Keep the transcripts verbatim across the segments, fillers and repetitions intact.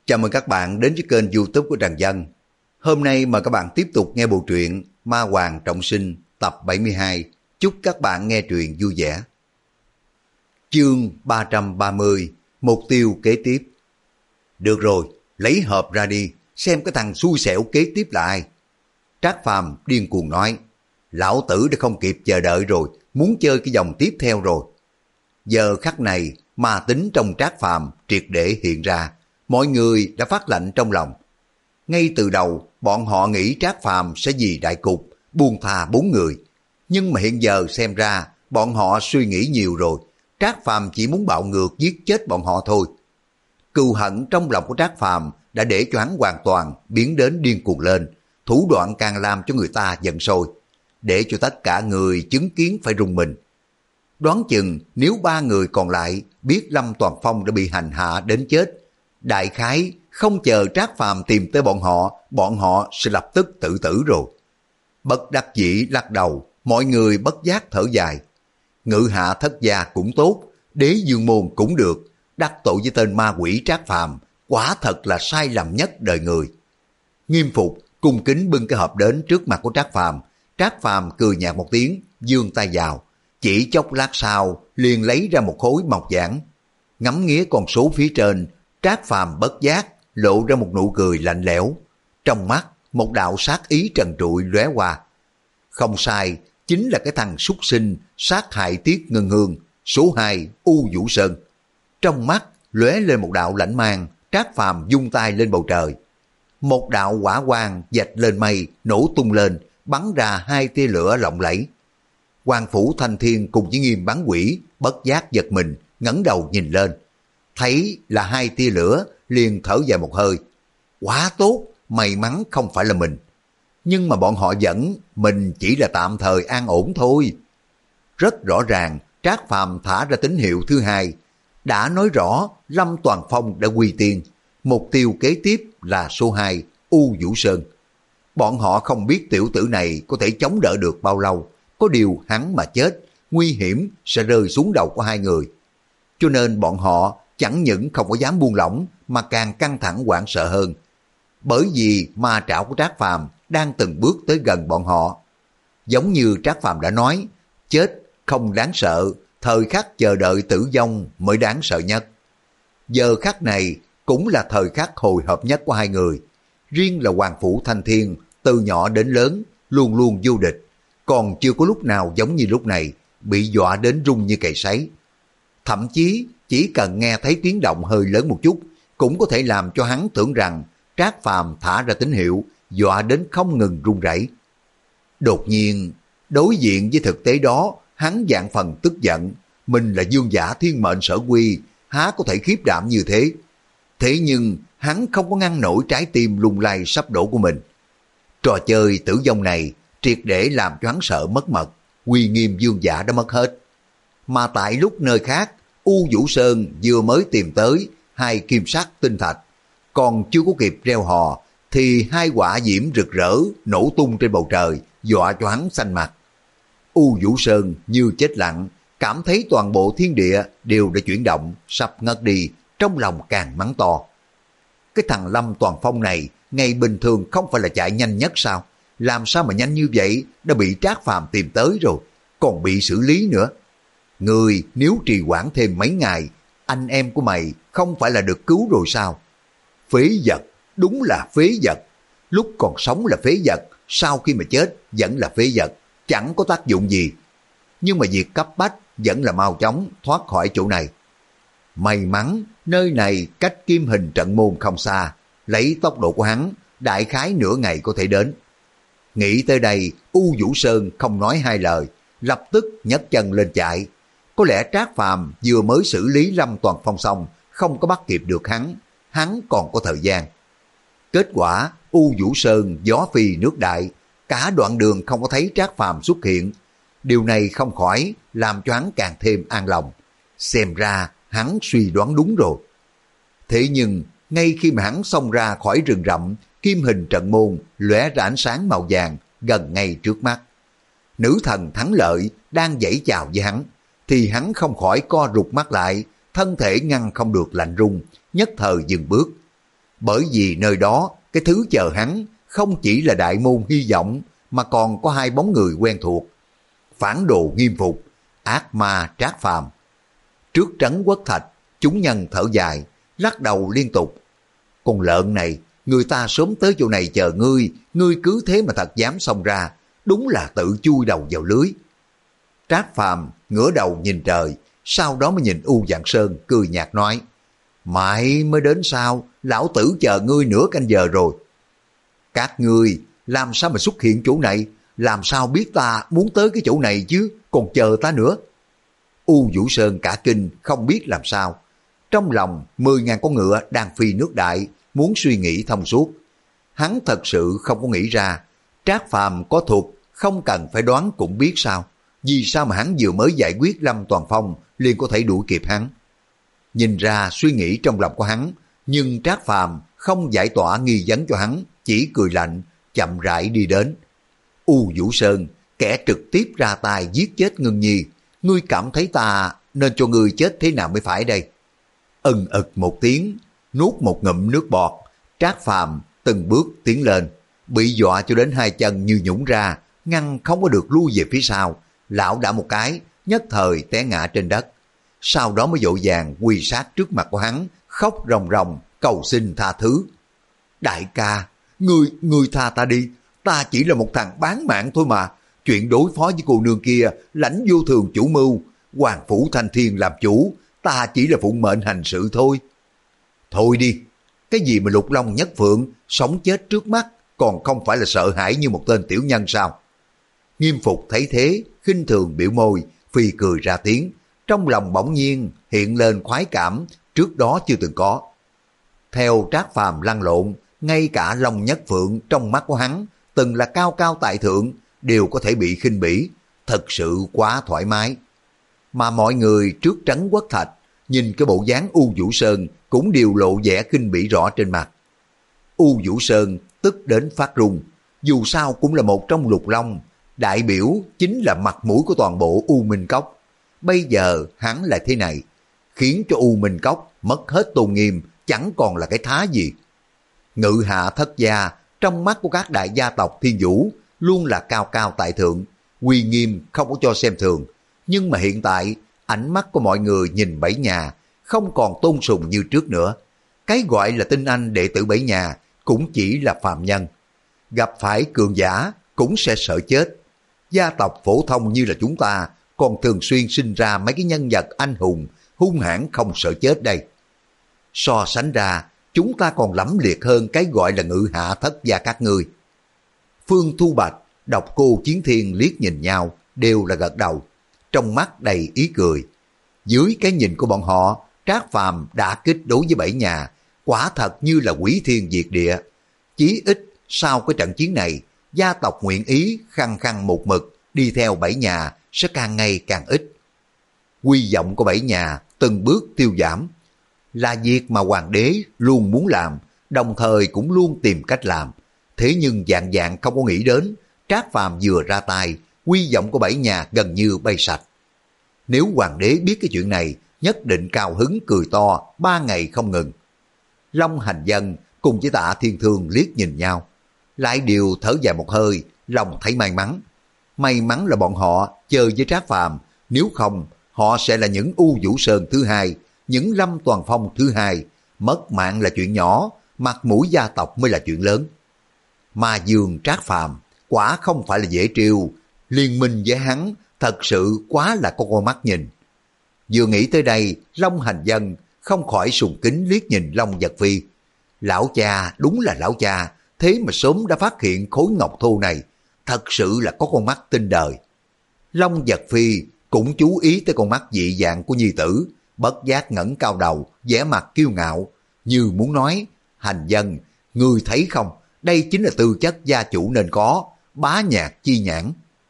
Chào mừng các bạn đến với kênh YouTube của Trần Dân. Hôm nay mời các bạn tiếp tục nghe bộ truyện Ma Hoàng Trọng Sinh tập bảy mươi hai. Chúc các bạn nghe truyện vui vẻ. Chương ba trăm ba mươi. Mục tiêu kế tiếp. Được rồi, lấy hộp ra đi, xem cái thằng xui xẻo kế tiếp là ai. Trác Phàm điên cuồng nói, lão tử đã không kịp chờ đợi rồi, muốn chơi cái vòng tiếp theo rồi. Giờ khắc này, ma tính trong Trác Phàm triệt để hiện ra. Mọi người đã phát lệnh trong lòng. Ngay từ đầu, bọn họ nghĩ Trác Phàm sẽ vì đại cục, buông tha bốn người. Nhưng mà hiện giờ xem ra, bọn họ suy nghĩ nhiều rồi. Trác Phàm chỉ muốn bạo ngược giết chết bọn họ thôi. Cừu hận trong lòng của Trác Phàm đã để cho hắn hoàn toàn biến đến điên cuồng lên. Thủ đoạn càng làm cho người ta giận sôi, để cho tất cả người chứng kiến phải rùng mình. Đoán chừng nếu ba người còn lại biết Lâm Toàn Phong đã bị hành hạ đến chết, đại khái không chờ Trác Phàm tìm tới bọn họ, bọn họ sẽ lập tức tự tử rồi. Bất đắc dĩ lắc đầu, mọi người bất giác thở dài. Ngự hạ thất gia cũng tốt, đế dương môn cũng được, đắc tội với tên ma quỷ Trác Phàm quả thật là sai lầm nhất đời người. Nghiêm Phục cung kính bưng cái hộp đến trước mặt của Trác Phàm. Trác Phàm cười nhạt một tiếng, giương tay vào, chỉ chốc lát sau liền lấy ra một khối mộc giản. Ngắm nghía con số phía trên, Trác Phàm bất giác lộ ra một nụ cười lạnh lẽo, trong mắt một đạo sát ý trần trụi lóe qua. Không sai, chính là cái thằng súc sinh sát hại Tiết Ngân Hương, số hai U Vũ Sơn. Trong mắt lóe lên một đạo lãnh mang, Trác Phàm vung tay lên bầu trời. Một đạo hỏa quang vạch lên mây, nổ tung lên, bắn ra hai tia lửa lộng lẫy. Hoàng Phủ Thanh Thiên cùng với Nghiêm Bán Quỷ bất giác giật mình, ngẩng đầu nhìn lên. Thấy là hai tia lửa, liền thở dài một hơi. Quá tốt, may mắn không phải là mình. Nhưng mà bọn họ vẫn, mình chỉ là tạm thời an ổn thôi. Rất rõ ràng, Trác Phàm thả ra tín hiệu thứ hai. Đã nói rõ, Lâm Toàn Phong đã quy tiên. Mục tiêu kế tiếp là số hai, U Vũ Sơn. Bọn họ không biết tiểu tử này có thể chống đỡ được bao lâu. Có điều hắn mà chết, nguy hiểm sẽ rơi xuống đầu của hai người. Cho nên bọn họ chẳng những không có dám buông lỏng mà càng căng thẳng hoảng sợ hơn. Bởi vì ma trảo của Trác Phàm đang từng bước tới gần bọn họ. Giống như Trác Phàm đã nói, chết không đáng sợ, thời khắc chờ đợi tử vong mới đáng sợ nhất. Giờ khắc này cũng là thời khắc hồi hộp nhất của hai người. Riêng là Hoàng Phủ Thanh Thiên, từ nhỏ đến lớn, luôn luôn vô địch. Còn chưa có lúc nào giống như lúc này, bị dọa đến run như cầy sấy. Thậm chí chỉ cần nghe thấy tiếng động hơi lớn một chút, cũng có thể làm cho hắn tưởng rằng Trác Phàm thả ra tín hiệu, dọa đến không ngừng run rẩy. Đột nhiên, đối diện với thực tế đó, hắn vạn phần tức giận. Mình là dương giả thiên mệnh sở quy, há có thể khiếp đảm như thế. Thế nhưng, hắn không có ngăn nổi trái tim lung lay sắp đổ của mình. Trò chơi tử vong này triệt để làm cho hắn sợ mất mật, uy nghiêm dương giả đã mất hết. Mà tại lúc nơi khác, U Vũ Sơn vừa mới tìm tới hai kim sắc tinh thạch, còn chưa có kịp reo hò thì hai quả diễm rực rỡ nổ tung trên bầu trời, dọa cho hắn xanh mặt. U Vũ Sơn như chết lặng, cảm thấy toàn bộ thiên địa đều đã chuyển động, sắp ngất đi, trong lòng càng mắng to. Cái thằng Lâm Toàn Phong này, ngày bình thường không phải là chạy nhanh nhất sao? Làm sao mà nhanh như vậy, đã bị Trác Phàm tìm tới rồi, còn bị xử lý nữa. Người nếu trì hoãn thêm mấy ngày, anh em của mày không phải là được cứu rồi sao? Phế vật, đúng là phế vật. Lúc còn sống là phế vật, sau khi mà chết vẫn là phế vật, chẳng có tác dụng gì. Nhưng mà việc cấp bách vẫn là mau chóng thoát khỏi chỗ này. May mắn, nơi này cách Kim Hình Trận Môn không xa, lấy tốc độ của hắn, đại khái nửa ngày có thể đến. Nghĩ tới đây, U Vũ Sơn không nói hai lời, lập tức nhấc chân lên chạy. Có lẽ Trác Phàm vừa mới xử lý Lâm Toàn Phong xong, không có bắt kịp được hắn, hắn còn có thời gian. Kết quả, U Vũ Sơn gió phi nước đại, cả đoạn đường không có thấy Trác Phàm xuất hiện. Điều này không khỏi làm cho hắn càng thêm an lòng. Xem ra hắn suy đoán đúng rồi. Thế nhưng, ngay khi mà hắn xông ra khỏi rừng rậm, Kim Hình Trận Môn lóe ra ánh sáng màu vàng gần ngay trước mắt. Nữ thần thắng lợi đang giãy chào với hắn, thì hắn không khỏi co rụt mắt lại, thân thể ngăn không được lạnh run, nhất thời dừng bước. bởi vì nơi đó cái thứ chờ hắn không chỉ là đại môn hy vọng mà còn có hai bóng người quen thuộc. Phản đồ Nghiêm Phục, ác ma Trác Phàm. Trước trấn Quốc Thạch, chúng nhân thở dài, lắc đầu liên tục. Con lợn này, người ta sớm tới chỗ này chờ ngươi, ngươi cứ thế mà thật dám xông ra, đúng là tự chui đầu vào lưới. Trác Phàm ngửa đầu nhìn trời, sau đó mới nhìn U Dạng Sơn cười nhạt nói, mãi mới đến sao, lão tử chờ ngươi nửa canh giờ rồi. Các ngươi làm sao mà xuất hiện chỗ này, làm sao biết ta muốn tới cái chỗ này chứ, còn chờ ta nữa. U Vũ Sơn cả kinh không biết làm sao, trong lòng mười ngàn con ngựa đang phi nước đại, muốn suy nghĩ thông suốt. Hắn thật sự không có nghĩ ra, Trác Phàm có thuật không cần phải đoán cũng biết sao, vì sao mà hắn vừa mới giải quyết Lâm Toàn Phong liền có thể đuổi kịp hắn. Nhìn ra suy nghĩ trong lòng của hắn, nhưng Trác Phàm không giải tỏa nghi vấn cho hắn, chỉ cười lạnh, chậm rãi đi đến. U Vũ Sơn, kẻ trực tiếp ra tay giết chết Ngân Nhi, ngươi cảm thấy ta nên cho ngươi chết thế nào mới phải đây? Ừng ực một tiếng, nuốt một ngụm nước bọt, Trác Phàm từng bước tiến lên, bị dọa cho đến hai chân như nhũn ra, ngăn không có được lui về phía sau, lão đã một cái, nhất thời té ngã trên đất. Sau đó mới vội vàng quỳ sát trước mặt của hắn, khóc ròng ròng, cầu xin tha thứ. Đại ca, ngươi, ngươi tha ta đi, ta chỉ là một thằng bán mạng thôi mà, chuyện đối phó với cô nương kia, lãnh vô thường chủ mưu, Hoàng Phủ Thanh Thiên làm chủ, ta chỉ là phụng mệnh hành sự thôi. Thôi đi, cái gì mà Lục Long Nhất Phượng, sống chết trước mắt, còn không phải là sợ hãi như một tên tiểu nhân sao? Nghiêm Phục thấy thế, khinh thường biểu môi, phi cười ra tiếng, trong lòng bỗng nhiên hiện lên khoái cảm trước đó chưa từng có. Theo Trác Phàm lăn lộn, ngay cả Long Nhất Phượng trong mắt của hắn, từng là cao cao tại thượng, đều có thể bị khinh bỉ, thật sự quá thoải mái. Mà mọi người trước trấn Quốc Thạch, nhìn cái bộ dáng U Vũ Sơn cũng đều lộ vẻ khinh bỉ rõ trên mặt. U Vũ Sơn tức đến phát run, dù sao cũng là một trong lục long, đại biểu chính là mặt mũi của toàn bộ U Minh Cốc. Bây giờ hắn lại thế này, khiến cho U Minh Cốc mất hết tôn nghiêm, chẳng còn là cái thá gì. Ngự hạ thất gia, trong mắt của các đại gia tộc Thiên Vũ, luôn là cao cao tại thượng, uy nghiêm không có cho xem thường. Nhưng mà hiện tại, ánh mắt của mọi người nhìn Bảy Nhà, không còn tôn sùng như trước nữa. Cái gọi là tinh anh đệ tử Bảy Nhà, cũng chỉ là phàm nhân. Gặp phải cường giả, cũng sẽ sợ chết. Gia tộc phổ thông như là chúng ta, còn thường xuyên sinh ra mấy cái nhân vật anh hùng, hung hãn không sợ chết đây. So sánh ra, chúng ta còn lẫm liệt hơn cái gọi là ngự hạ thất gia các ngươi. Phương Thu Bạch, Độc Cô Chiến Thiên liếc nhìn nhau, đều là gật đầu, trong mắt đầy ý cười. Dưới cái nhìn của bọn họ, Trác Phàm đã kích đối với Bảy Nhà, quả thật như là quỷ thiên diệt địa. Chí ít sau cái trận chiến này, gia tộc nguyện ý khăng khăng một mực đi theo Bảy Nhà sẽ càng ngày càng ít. Quy vọng của Bảy Nhà từng bước tiêu giảm, là việc mà hoàng đế luôn muốn làm, đồng thời cũng luôn tìm cách làm. Thế nhưng dạng dạng không có nghĩ đến, Trác Phàm vừa ra tay, quy vọng của Bảy Nhà gần như bay sạch. Nếu hoàng đế biết cái chuyện này, nhất định cao hứng cười to, ba ngày không ngừng. Long Hành Dân cùng với Tạ Thiên Thương liếc nhìn nhau, lại đều thở dài một hơi, lòng thấy may mắn. May mắn là bọn họ chơi với Trác Phàm, nếu không, họ sẽ là những U Vũ Sơn thứ hai, những Lâm Toàn Phong thứ hai. Mất mạng là chuyện nhỏ, mặt mũi gia tộc mới là chuyện lớn. Mà Dương Trác Phàm quả không phải là dễ trêu, liên minh với hắn thật sự quá là có con mắt nhìn. Vừa nghĩ tới đây, Long Hành Dân không khỏi sùng kính liếc nhìn Long Giật Phi. Lão cha đúng là lão cha, thế mà sớm đã phát hiện khối ngọc thô này, thật sự là có con mắt tinh đời. Long Giật Phi cũng chú ý tới con mắt dị dạng của nhi tử, bất giác ngẩng cao đầu, vẻ mặt kiêu ngạo, như muốn nói, Hành Dân, ngươi thấy không, đây chính là tư chất gia chủ nên có, bá nhạc chi nhãn.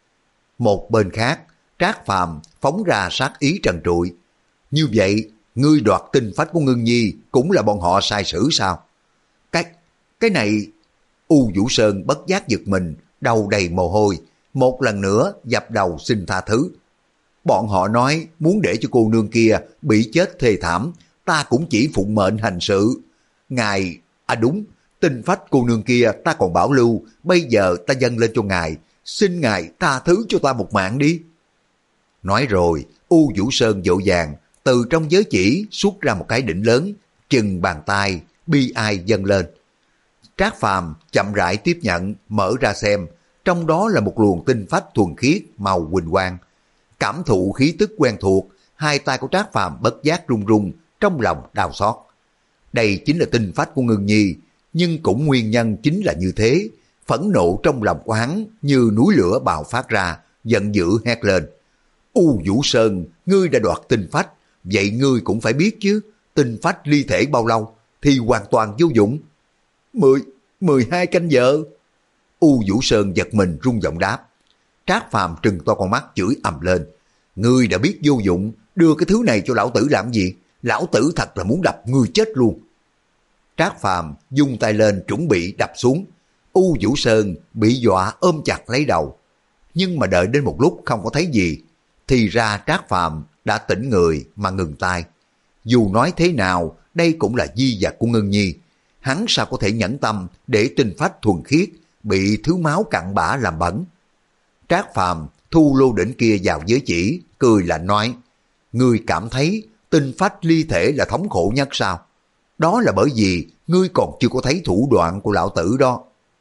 Một bên khác, Trác Phàm phóng ra sát ý trần trụi. Như vậy, ngươi đoạt tinh phách của Ngân Nhi cũng là bọn họ sai sử sao? Cái, cái này... U Vũ Sơn bất giác giật mình, đầu đầy mồ hôi, một lần nữa dập đầu xin tha thứ. Bọn họ nói muốn để cho cô nương kia bị chết thê thảm, ta cũng chỉ phụng mệnh hành sự. Ngài, À đúng, tinh phách cô nương kia ta còn bảo lưu, bây giờ ta dâng lên cho ngài, xin ngài tha thứ cho ta một mạng đi. Nói rồi, U Vũ Sơn vội vàng từ trong giới chỉ xuất ra một cái đỉnh lớn, chừng bàn tay, bi ai dâng lên. Trác Phàm chậm rãi tiếp nhận, mở ra xem, trong đó là một luồng tinh phách thuần khiết màu huỳnh quang. Cảm thụ khí tức quen thuộc, hai tay của Trác Phàm bất giác run run, trong lòng đau xót. Đây chính là tinh phách của Ngưng Nhi, nhưng cũng nguyên nhân chính là như thế. Phẫn nộ trong lòng của hắn như núi lửa bạo phát ra, giận dữ hét lên. U Vũ Sơn, ngươi đã đoạt tinh phách, vậy ngươi cũng phải biết chứ, tinh phách ly thể bao lâu thì hoàn toàn vô dụng. Mười, mười hai canh giờ. U Vũ Sơn giật mình rung giọng đáp. Trác Phàm trừng to con mắt chửi ầm lên. Ngươi đã biết vô dụng, đưa cái thứ này cho lão tử làm gì? Lão tử thật là muốn đập ngươi chết luôn. Trác Phàm dung tay lên chuẩn bị đập xuống. U Vũ Sơn bị dọa ôm chặt lấy đầu. Nhưng mà đợi đến một lúc không có thấy gì, thì ra Trác Phàm đã tỉnh người mà ngừng tay. Dù nói thế nào, đây cũng là di vật của Ngân Nhi. Hắn sao có thể nhẫn tâm để tinh phách thuần khiết bị thứ máu cặn bã làm bẩn. Trác Phàm thu lô đỉnh kia vào giới chỉ, cười lạnh nói, ngươi cảm thấy tinh phách ly thể là thống khổ nhất sao? Đó là bởi vì ngươi còn chưa có thấy thủ đoạn của lão tử đó.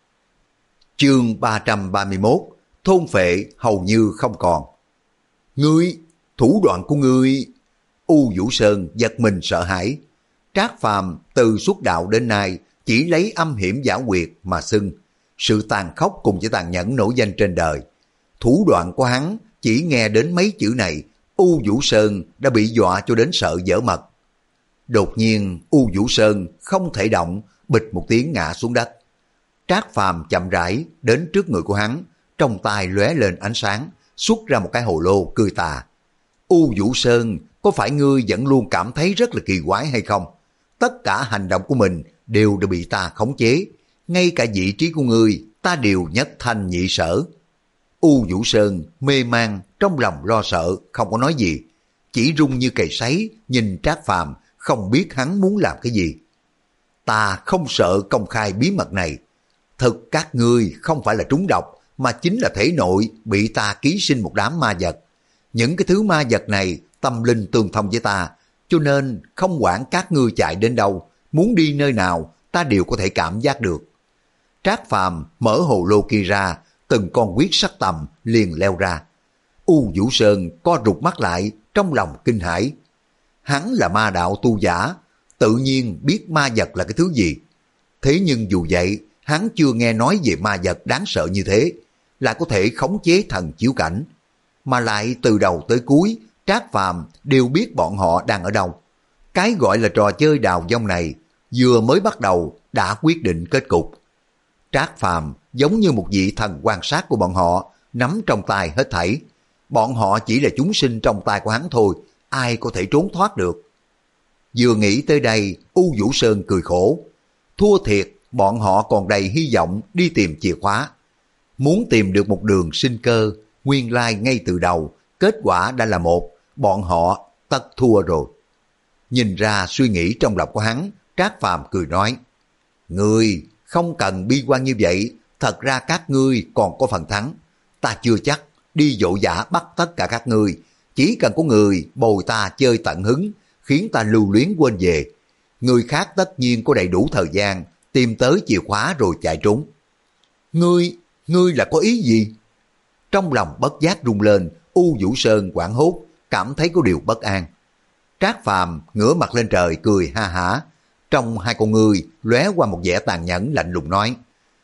Chương ba trăm ba mươi mốt, thôn phệ hầu như không còn. Ngươi, thủ đoạn của ngươi... U Vũ Sơn giật mình sợ hãi. Trác Phàm từ xuất đạo đến nay chỉ lấy âm hiểm giả quyệt mà xưng. Sự tàn khốc cùng với tàn nhẫn nổi danh trên đời. Thủ đoạn của hắn chỉ nghe đến mấy chữ này, U Vũ Sơn đã bị dọa cho đến sợ dở mật. Đột nhiên U Vũ Sơn không thể động, bịch một tiếng ngã xuống đất. Trác Phàm chậm rãi đến trước người của hắn, trong tay lóe lên ánh sáng, xuất ra một cái hồ lô cười tà. U Vũ Sơn, có phải ngươi vẫn luôn cảm thấy rất là kỳ quái hay không? Tất cả hành động của mình đều đã bị ta khống chế, ngay cả vị trí của ngươi ta đều nhất thanh nhị sở. U Vũ Sơn mê man, trong lòng lo sợ, không có nói gì, chỉ run như cầy sấy nhìn Trác Phàm, không biết hắn muốn làm cái gì. Ta không sợ công khai bí mật này. Thực các ngươi không phải là trúng độc, mà chính là thể nội bị ta ký sinh một đám ma vật. Những cái thứ ma vật này tâm linh tương thông với ta, cho nên không quản các ngươi chạy đến đâu, muốn đi nơi nào, ta đều có thể cảm giác được. Trác Phàm mở hồ lô kia ra, từng con huyết sắc tầm liền leo ra. U Vũ Sơn co rụt mắt lại, trong lòng kinh hãi. Hắn là ma đạo tu giả, tự nhiên biết ma vật là cái thứ gì. Thế nhưng dù vậy, hắn chưa nghe nói về ma vật đáng sợ như thế, lại có thể khống chế thần chiếu cảnh. Mà lại từ đầu tới cuối, Trác Phàm đều biết bọn họ đang ở đâu. Cái gọi là trò chơi đào vong này, vừa mới bắt đầu đã quyết định kết cục. Trác Phàm giống như một vị thần quan sát của bọn họ, nắm trong tay hết thảy. Bọn họ chỉ là chúng sinh trong tay của hắn thôi, ai có thể trốn thoát được. Vừa nghĩ tới đây, U Vũ Sơn cười khổ. Thua thiệt, bọn họ còn đầy hy vọng đi tìm chìa khóa. Muốn tìm được một đường sinh cơ, nguyên lai ngay từ đầu, kết quả đã là một, bọn họ tất thua rồi. Nhìn ra suy nghĩ trong lòng của hắn, Trác Phàm cười nói, ngươi không cần bi quan như vậy, thật ra các ngươi còn có phần thắng. Ta chưa chắc đi dỗ dã bắt tất cả các ngươi, chỉ cần có người bồi ta chơi tận hứng, khiến ta lưu luyến quên về. Người khác tất nhiên có đầy đủ thời gian tìm tới chìa khóa rồi chạy trốn. Ngươi, ngươi là có ý gì? Trong lòng bất giác rung lên, U Vũ Sơn hoảng hốt, cảm thấy có điều bất an. Trác Phàm ngửa mặt lên trời cười ha hả, trong hai con ngươi lóe qua một vẻ tàn nhẫn lạnh lùng nói,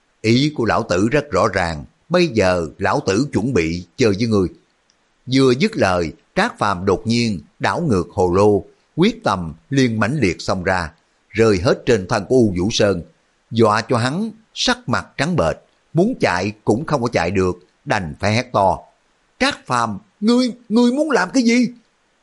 ý của lão tử rất rõ ràng, bây giờ lão tử chuẩn bị chơi với ngươi. Vừa dứt lời, Trác Phàm đột nhiên đảo ngược hồ lô, quyết tâm liền mãnh liệt xông ra, rơi hết trên thân của U Vũ Sơn, dọa cho hắn sắc mặt trắng bệch, muốn chạy cũng không có chạy được, đành phải hét to. Trác Phàm, ngươi, ngươi muốn làm cái gì?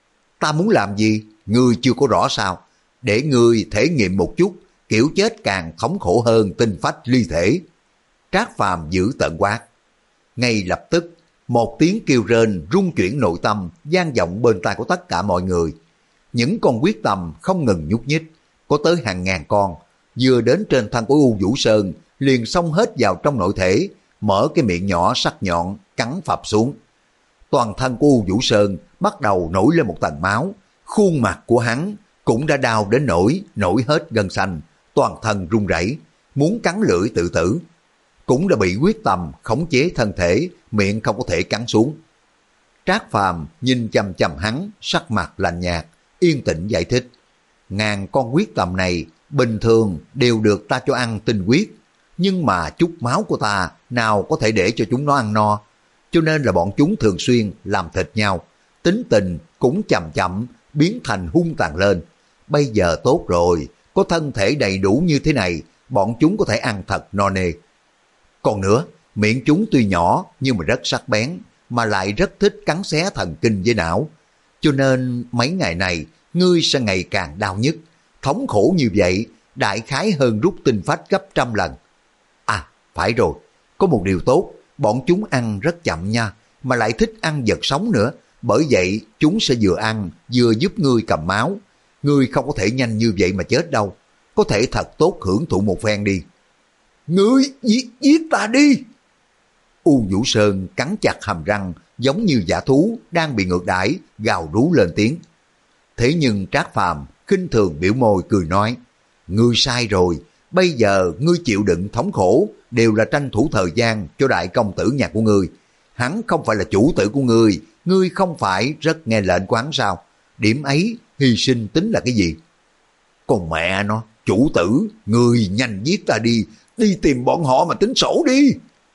Ta muốn làm gì? Ngươi chưa có rõ sao? Để ngươi thể nghiệm một chút, kiểu chết càng thống khổ hơn tinh phách ly thể. Trác Phàm giữ tợn quát. Ngay lập tức, một tiếng kêu rên rung chuyển nội tâm vang vọng bên tai của tất cả mọi người. Những con huyết tầm không ngừng nhúc nhích, có tới hàng ngàn con, vừa đến trên thân của U Vũ Sơn, liền xông hết vào trong nội thể, mở cái miệng nhỏ sắc nhọn, cắn phập xuống. Toàn thân của U Vũ Sơn bắt đầu nổi lên một tầng máu, khuôn mặt của hắn cũng đã đau đến nỗi nổi hết gân xanh, toàn thân run rẩy, muốn cắn lưỡi tự tử. Cũng đã bị quyết tâm khống chế thân thể, miệng không có thể cắn xuống. Trác Phàm nhìn chằm chằm hắn, sắc mặt lạnh nhạt, yên tĩnh giải thích. Ngàn con quyết tâm này bình thường đều được ta cho ăn tinh huyết, nhưng mà chút máu của ta nào có thể để cho chúng nó ăn no, cho nên là bọn chúng thường xuyên làm thịt nhau, tính tình cũng chậm chậm biến thành hung tàn lên. Bây giờ tốt rồi, có thân thể đầy đủ như thế này, bọn chúng có thể ăn thật no nê. Còn nữa, miệng chúng tuy nhỏ nhưng mà rất sắc bén, mà lại rất thích cắn xé thần kinh với não. Cho nên mấy ngày này ngươi sẽ ngày càng đau nhức, thống khổ như vậy, đại khái hơn rút tinh phách gấp trăm lần. À, phải rồi, có một điều tốt, bọn chúng ăn rất chậm nha, mà lại thích ăn vật sống nữa, bởi vậy chúng sẽ vừa ăn vừa giúp ngươi cầm máu. Ngươi không có thể nhanh như vậy mà chết đâu, có thể thật tốt hưởng thụ một phen đi. Ngươi giết, giết ta đi! U Vũ Sơn cắn chặt hàm răng, giống như dã thú đang bị ngược đãi, gào rú lên tiếng. Thế nhưng Trác Phàm khinh thường biểu môi cười nói, ngươi sai rồi, bây giờ ngươi chịu đựng thống khổ đều là tranh thủ thời gian cho đại công tử nhà của ngươi. Hắn không phải là chủ tử của ngươi, ngươi không phải rất nghe lệnh của hắn sao? Điểm ấy hy sinh tính là cái gì? Còn mẹ nó, chủ tử, ngươi nhanh giết ta đi, đi tìm bọn họ mà tính sổ đi.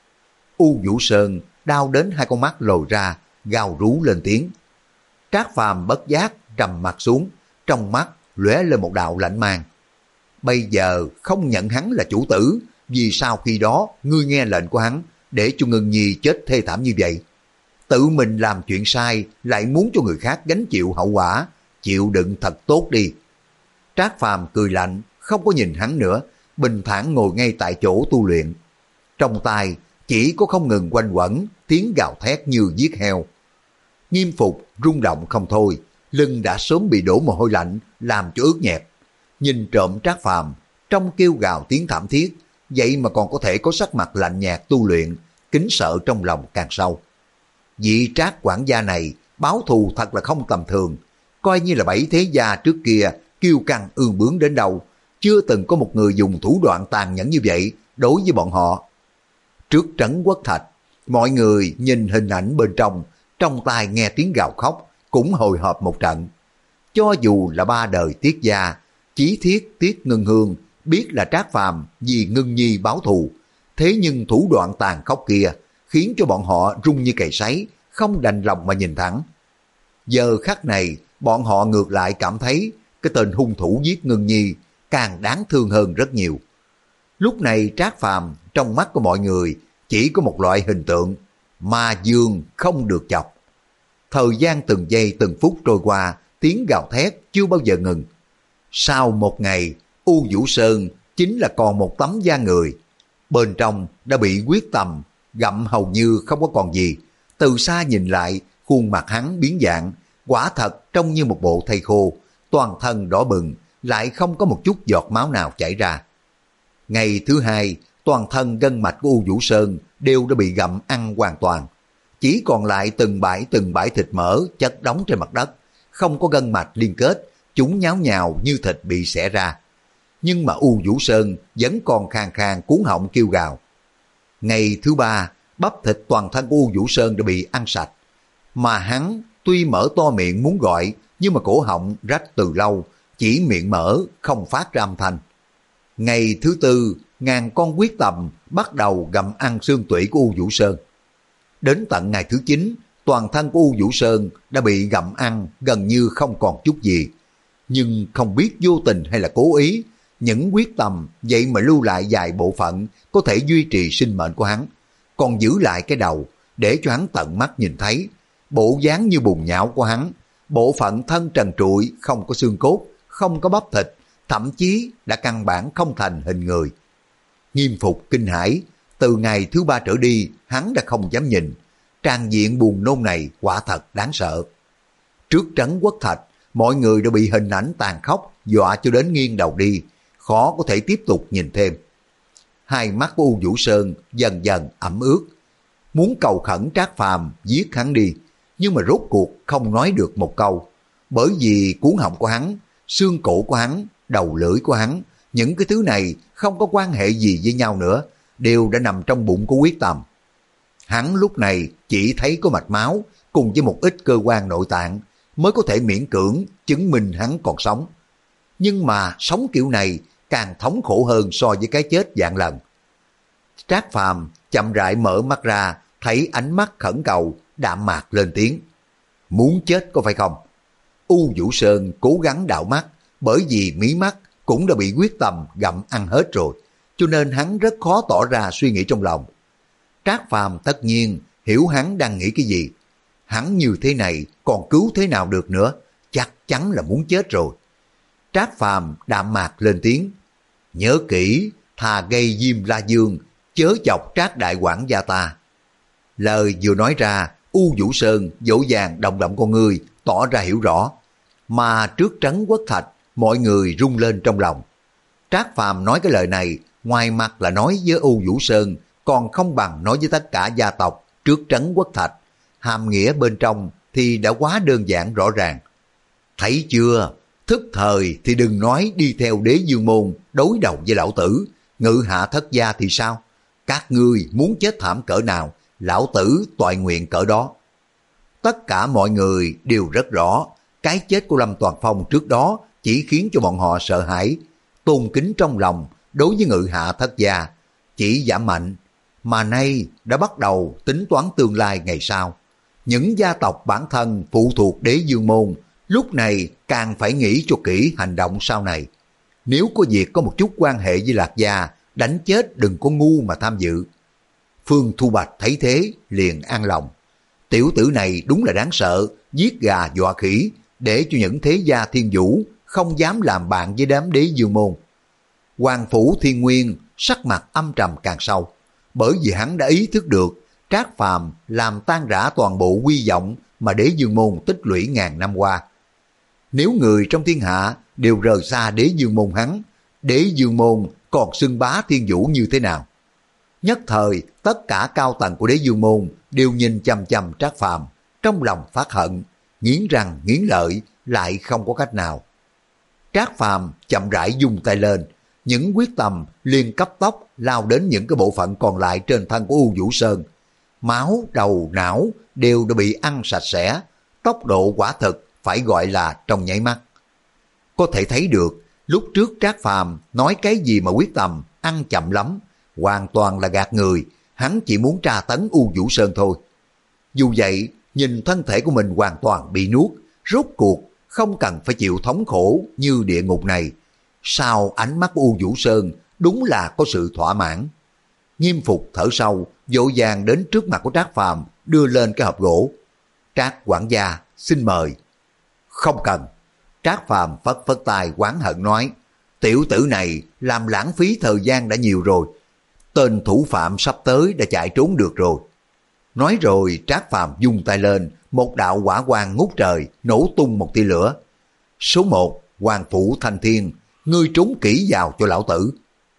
U Vũ Sơn đau đến hai con mắt lồi ra, gào rú lên tiếng. Trác Phàm bất giác trầm mặt xuống, trong mắt lóe lên một đạo lạnh mang. Bây giờ không nhận hắn là chủ tử, vì sao khi đó ngươi nghe lệnh của hắn để cho Ngân Nhi chết thê thảm như vậy? Tự mình làm chuyện sai lại muốn cho người khác gánh chịu hậu quả, chịu đựng thật tốt đi. Trác Phàm cười lạnh, không có nhìn hắn nữa, bình thản ngồi ngay tại chỗ tu luyện. Trong tai chỉ có không ngừng quanh quẩn tiếng gào thét như giết heo. Nghiêm Phục rung động không thôi, lưng đã sớm bị đổ mồ hôi lạnh làm cho ướt nhẹp. Nhìn trộm Trác Phàm trong kêu gào tiếng thảm thiết, vậy mà còn có thể có sắc mặt lạnh nhạt tu luyện, kính sợ trong lòng càng sâu. Vị Trác quản gia này báo thù thật là không tầm thường, coi như là bảy thế gia trước kia kiêu căng ương bướng đến đâu, chưa từng có một người dùng thủ đoạn tàn nhẫn như vậy đối với bọn họ. Trước trấn Quốc Thạch, mọi người nhìn hình ảnh bên trong, trong tai nghe tiếng gào khóc, cũng hồi hộp một trận. Cho dù là ba đời Tiết gia, Chí Thiết, Tiết Ngân Hương biết là Trác Phàm vì Ngân Nhi báo thù, thế nhưng thủ đoạn tàn khốc kia khiến cho bọn họ run như cầy sấy, không đành lòng mà nhìn thẳng. Giờ khắc này, bọn họ ngược lại cảm thấy cái tên hung thủ giết Ngân Nhi càng đáng thương hơn rất nhiều. Lúc này Trác Phàm trong mắt của mọi người chỉ có một loại hình tượng, ma dương không được chọc. Thời gian từng giây từng phút trôi qua, tiếng gào thét chưa bao giờ ngừng. Sau một ngày, U Vũ Sơn chính là còn một tấm da người. Bên trong đã bị quyết tâm, gặm hầu như không có còn gì. Từ xa nhìn lại, khuôn mặt hắn biến dạng, quả thật trông như một bộ thây khô, toàn thân đỏ bừng, lại không có một chút giọt máu nào chảy ra. Ngày thứ hai, toàn thân gân mạch của U Vũ Sơn đều đã bị gặm ăn hoàn toàn. Chỉ còn lại từng bãi từng bãi thịt mỡ chất đóng trên mặt đất, không có gân mạch liên kết, chúng nháo nhào như thịt bị xẻ ra. Nhưng mà U Vũ Sơn vẫn còn khàn khàn cuốn họng kêu gào. Ngày thứ ba, bắp thịt toàn thân của U Vũ Sơn đã bị ăn sạch. Mà hắn tuy mở to miệng muốn gọi, nhưng mà cổ họng rách từ lâu, chỉ miệng mở không phát ra âm thanh. Ngày thứ tư, ngàn con quyết tầm bắt đầu gặm ăn xương tủy của U Vũ Sơn. Đến tận ngày thứ chín, toàn thân của U Vũ Sơn đã bị gặm ăn gần như không còn chút gì. Nhưng không biết vô tình hay là cố ý, những quyết tầm vậy mà lưu lại vài bộ phận có thể duy trì sinh mệnh của hắn, còn giữ lại cái đầu để cho hắn tận mắt nhìn thấy. Bộ dáng như bùn nhão của hắn, bộ phận thân trần trụi, không có xương cốt, không có bắp thịt, thậm chí đã căn bản không thành hình người. Nghiêm Phục kinh hãi, từ ngày thứ ba trở đi hắn đã không dám nhìn. Tràn diện buồn nôn này quả thật đáng sợ. Trước trấn Quốc Thạch, mọi người đã bị hình ảnh tàn khốc dọa cho đến nghiêng đầu đi, khó có thể tiếp tục nhìn thêm. Hai mắt của U Vũ Sơn dần dần ẩm ướt, muốn cầu khẩn Trác Phàm giết hắn đi, nhưng mà rốt cuộc không nói được một câu, bởi vì cuống họng của hắn, xương cổ của hắn, đầu lưỡi của hắn, những cái thứ này không có quan hệ gì với nhau nữa, đều đã nằm trong bụng của Quyết Tâm. Hắn lúc này chỉ thấy có mạch máu cùng với một ít cơ quan nội tạng mới có thể miễn cưỡng chứng minh hắn còn sống. Nhưng mà sống kiểu này càng thống khổ hơn so với cái chết vạn lần. Trác Phàm chậm rãi mở mắt ra, thấy ánh mắt khẩn cầu, đạm mạc lên tiếng. Muốn chết có phải không? U Vũ Sơn cố gắng đảo mắt, bởi vì mí mắt cũng đã bị Quyết Tâm gặm ăn hết rồi, cho nên hắn rất khó tỏ ra suy nghĩ trong lòng. Trác Phàm tất nhiên hiểu hắn đang nghĩ cái gì. Hắn như thế này còn cứu thế nào được nữa, chắc chắn là muốn chết rồi. Trác Phàm đạm mạc lên tiếng. Nhớ kỹ, thà gây Diêm La Dương, chớ chọc Trác đại quản gia ta. Lời vừa nói ra, U Vũ Sơn dỗ dàng động động con ngươi, tỏ ra hiểu rõ. Mà trước Trấn Quốc Thạch, mọi người rung lên trong lòng. Trác Phàm nói cái lời này, ngoài mặt là nói với U Vũ Sơn, còn không bằng nói với tất cả gia tộc trước Trấn Quốc Thạch. Hàm nghĩa bên trong thì đã quá đơn giản rõ ràng. Thấy chưa, thức thời thì đừng nói đi theo Đế Dương môn đối đầu với lão tử, Ngự Hạ Thất gia thì sao? Các ngươi muốn chết thảm cỡ nào, lão tử toại nguyện cỡ đó. Tất cả mọi người đều rất rõ, cái chết của Lâm Toàn Phong trước đó chỉ khiến cho bọn họ sợ hãi, tôn kính trong lòng đối với Ngự Hạ Thất gia chỉ giảm mạnh, mà nay đã bắt đầu tính toán tương lai ngày sau. Những gia tộc bản thân phụ thuộc Đế Dương môn lúc này càng phải nghĩ cho kỹ hành động sau này. Nếu có việc có một chút quan hệ với Lạc gia, đánh chết đừng có ngu mà tham dự. Phương Thu Bạch thấy thế liền an lòng. Tiểu tử này đúng là đáng sợ, giết gà dọa khỉ, để cho những thế gia thiên vũ không dám làm bạn với đám Đế Dương môn. Hoàng Phủ Thiên Nguyên sắc mặt âm trầm càng sâu, bởi vì hắn đã ý thức được Trác Phàm làm tan rã toàn bộ quy vọng mà Đế Dương môn tích lũy ngàn năm qua. Nếu người trong thiên hạ đều rời xa Đế Dương môn hắn, Đế Dương môn còn xưng bá thiên vũ như thế nào? Nhất thời, tất cả cao tầng của Đế Dương môn đều nhìn chằm chằm Trác Phàm, trong lòng phát hận, nghiến răng nghiến lợi, lại không có cách nào. Trác Phàm chậm rãi dùng tay lên, những quyết tâm liền cấp tốc lao đến những cái bộ phận còn lại trên thân của U Vũ Sơn. Máu, đầu, não đều đã bị ăn sạch sẽ, tốc độ quả thực phải gọi là trong nháy mắt. Có thể thấy được, lúc trước Trác Phàm nói cái gì mà quyết tâm ăn chậm lắm, hoàn toàn là gạt người, hắn chỉ muốn tra tấn U Vũ Sơn thôi. Dù vậy, nhìn thân thể của mình hoàn toàn bị nuốt, rốt cuộc không cần phải chịu thống khổ như địa ngục này. Sau ánh mắt của U Vũ Sơn đúng là có sự thỏa mãn. Nghiêm Phục thở sâu, vội vàng đến trước mặt của Trác Phàm đưa lên cái hộp gỗ. Trác quản gia xin mời. Không cần. Trác Phàm phất phất tay oán hận nói, tiểu tử này làm lãng phí thời gian đã nhiều rồi, tên thủ phạm sắp tới đã chạy trốn được rồi. Nói rồi Trác Phàm vung tay lên, một đạo hỏa quang ngút trời nổ tung một tia lửa. Số một, Hoàng Phủ Thanh Thiên, ngươi trốn kỹ vào cho lão tử.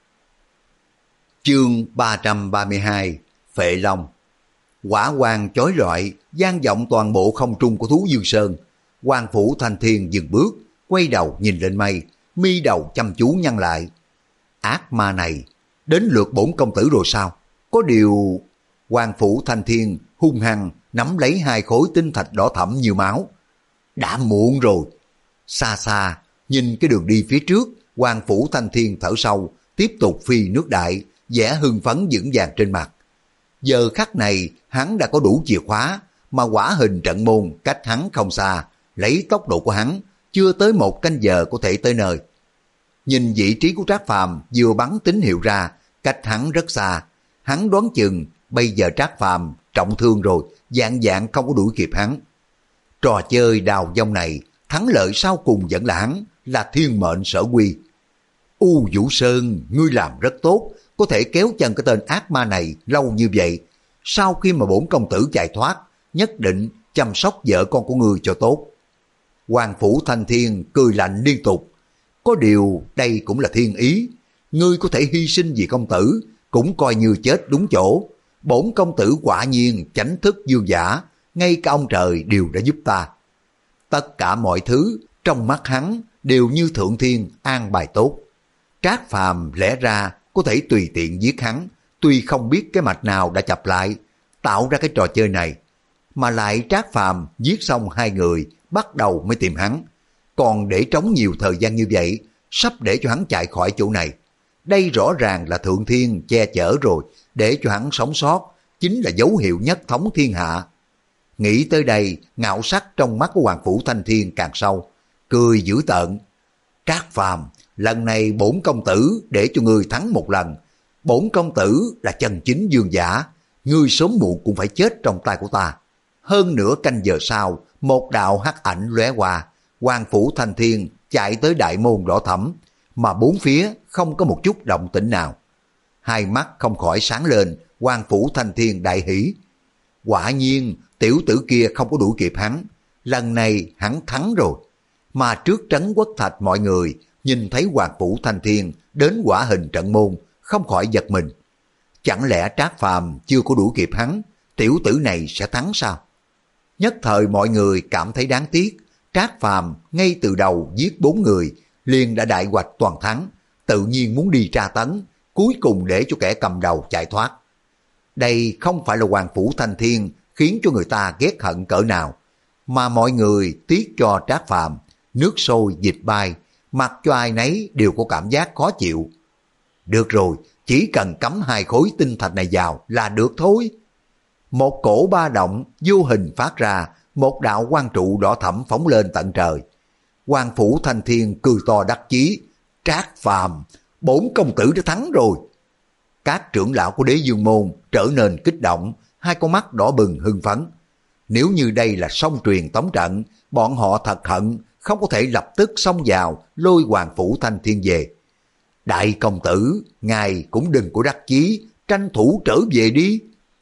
Chương ba trăm ba mươi hai, Phệ Long. Hỏa quang chói rọi vang vọng toàn bộ không trung của Thú Dương Sơn. Hoàng Phủ Thanh Thiên dừng bước, quay đầu nhìn lên mây, mi đầu chăm chú nhăn lại. Ác ma này, đến lượt bổn công tử rồi sao? Có điều... Hoàng Phủ Thanh Thiên hung hăng nắm lấy hai khối tinh thạch đỏ thẫm như máu. Đã muộn rồi. Xa xa, nhìn cái đường đi phía trước, Hoàng Phủ Thanh Thiên thở sâu, tiếp tục phi nước đại, vẻ hưng phấn vững vàng trên mặt. Giờ khắc này, hắn đã có đủ chìa khóa, mà hỏa hình trận môn cách hắn không xa, lấy tốc độ của hắn, chưa tới một canh giờ có thể tới nơi. Nhìn vị trí của Trác Phàm vừa bắn tín hiệu ra, cách hắn rất xa, hắn đoán chừng bây giờ Trác Phàm trọng thương rồi, dạng dạng không có đuổi kịp hắn. Trò chơi đào vong này, thắng lợi sau cùng vẫn là hắn, là thiên mệnh sở quy. U Vũ Sơn, ngươi làm rất tốt, có thể kéo chân cái tên ác ma này lâu như vậy. Sau khi mà bổn công tử chạy thoát, nhất định chăm sóc vợ con của ngươi cho tốt. Hoàng Phủ Thanh Thiên cười lạnh liên tục. Có điều đây cũng là thiên ý. Ngươi có thể hy sinh vì công tử, cũng coi như chết đúng chỗ. Bổn công tử quả nhiên chánh thức dương giả, ngay cả ông trời đều đã giúp ta. Tất cả mọi thứ trong mắt hắn đều như thượng thiên an bài tốt. Trác Phàm lẽ ra có thể tùy tiện giết hắn, tuy không biết cái mạch nào đã chập lại, tạo ra cái trò chơi này. Mà lại Trác Phàm giết xong hai người, bắt đầu mới tìm hắn. Còn để trống nhiều thời gian như vậy, sắp để cho hắn chạy khỏi chỗ này. Đây rõ ràng là thượng thiên che chở rồi, để cho hắn sống sót, chính là dấu hiệu nhất thống thiên hạ. Nghĩ tới đây, ngạo sắc trong mắt của Hoàng Phủ Thanh Thiên càng sâu, cười dữ tợn. Trác Phàm, lần này bổn công tử để cho ngươi thắng một lần. Bổn công tử là chân chính dương giả, ngươi sớm muộn cũng phải chết trong tay của ta. Hơn nửa canh giờ sau, một đạo hắc ảnh lóe qua, Hoàng Phủ Thanh Thiên chạy tới đại môn đỏ thẫm, mà bốn phía không có một chút động tĩnh nào. Hai mắt không khỏi sáng lên, Hoàng Phủ Thanh Thiên đại hỉ. Quả nhiên tiểu tử kia không có đuổi kịp hắn, lần này hắn thắng rồi. Mà trước trấn Quốc Thạch mọi người nhìn thấy Hoàng Phủ Thanh Thiên đến quả hình trận môn, không khỏi giật mình. Chẳng lẽ Trác Phàm chưa có đuổi kịp hắn, tiểu tử này sẽ thắng sao? Nhất thời mọi người cảm thấy đáng tiếc, Trác Phàm ngay từ đầu giết bốn người, liền đã đại hoạch toàn thắng, tự nhiên muốn đi tra tấn, cuối cùng để cho kẻ cầm đầu chạy thoát. Đây không phải là Hoàng Phủ Thanh Thiên khiến cho người ta ghét hận cỡ nào, mà mọi người tiếc cho Trác Phàm, nước sôi dịch bay, mặc cho ai nấy đều có cảm giác khó chịu. Được rồi, chỉ cần cắm hai khối tinh thạch này vào là được thôi. Một cổ ba động vô hình phát ra, một đạo quang trụ đỏ thẫm phóng lên tận trời. Hoàng Phủ Thanh Thiên cười to đắc chí, Trác Phàm, bổn công tử đã thắng rồi. Các trưởng lão của Đế Dương Môn trở nên kích động, hai con mắt đỏ bừng hưng phấn. Nếu như đây là song truyền tống trận, bọn họ thật hận không có thể lập tức xông vào lôi Hoàng Phủ Thanh Thiên về. Đại công tử, ngài cũng đừng có đắc chí, tranh thủ trở về đi.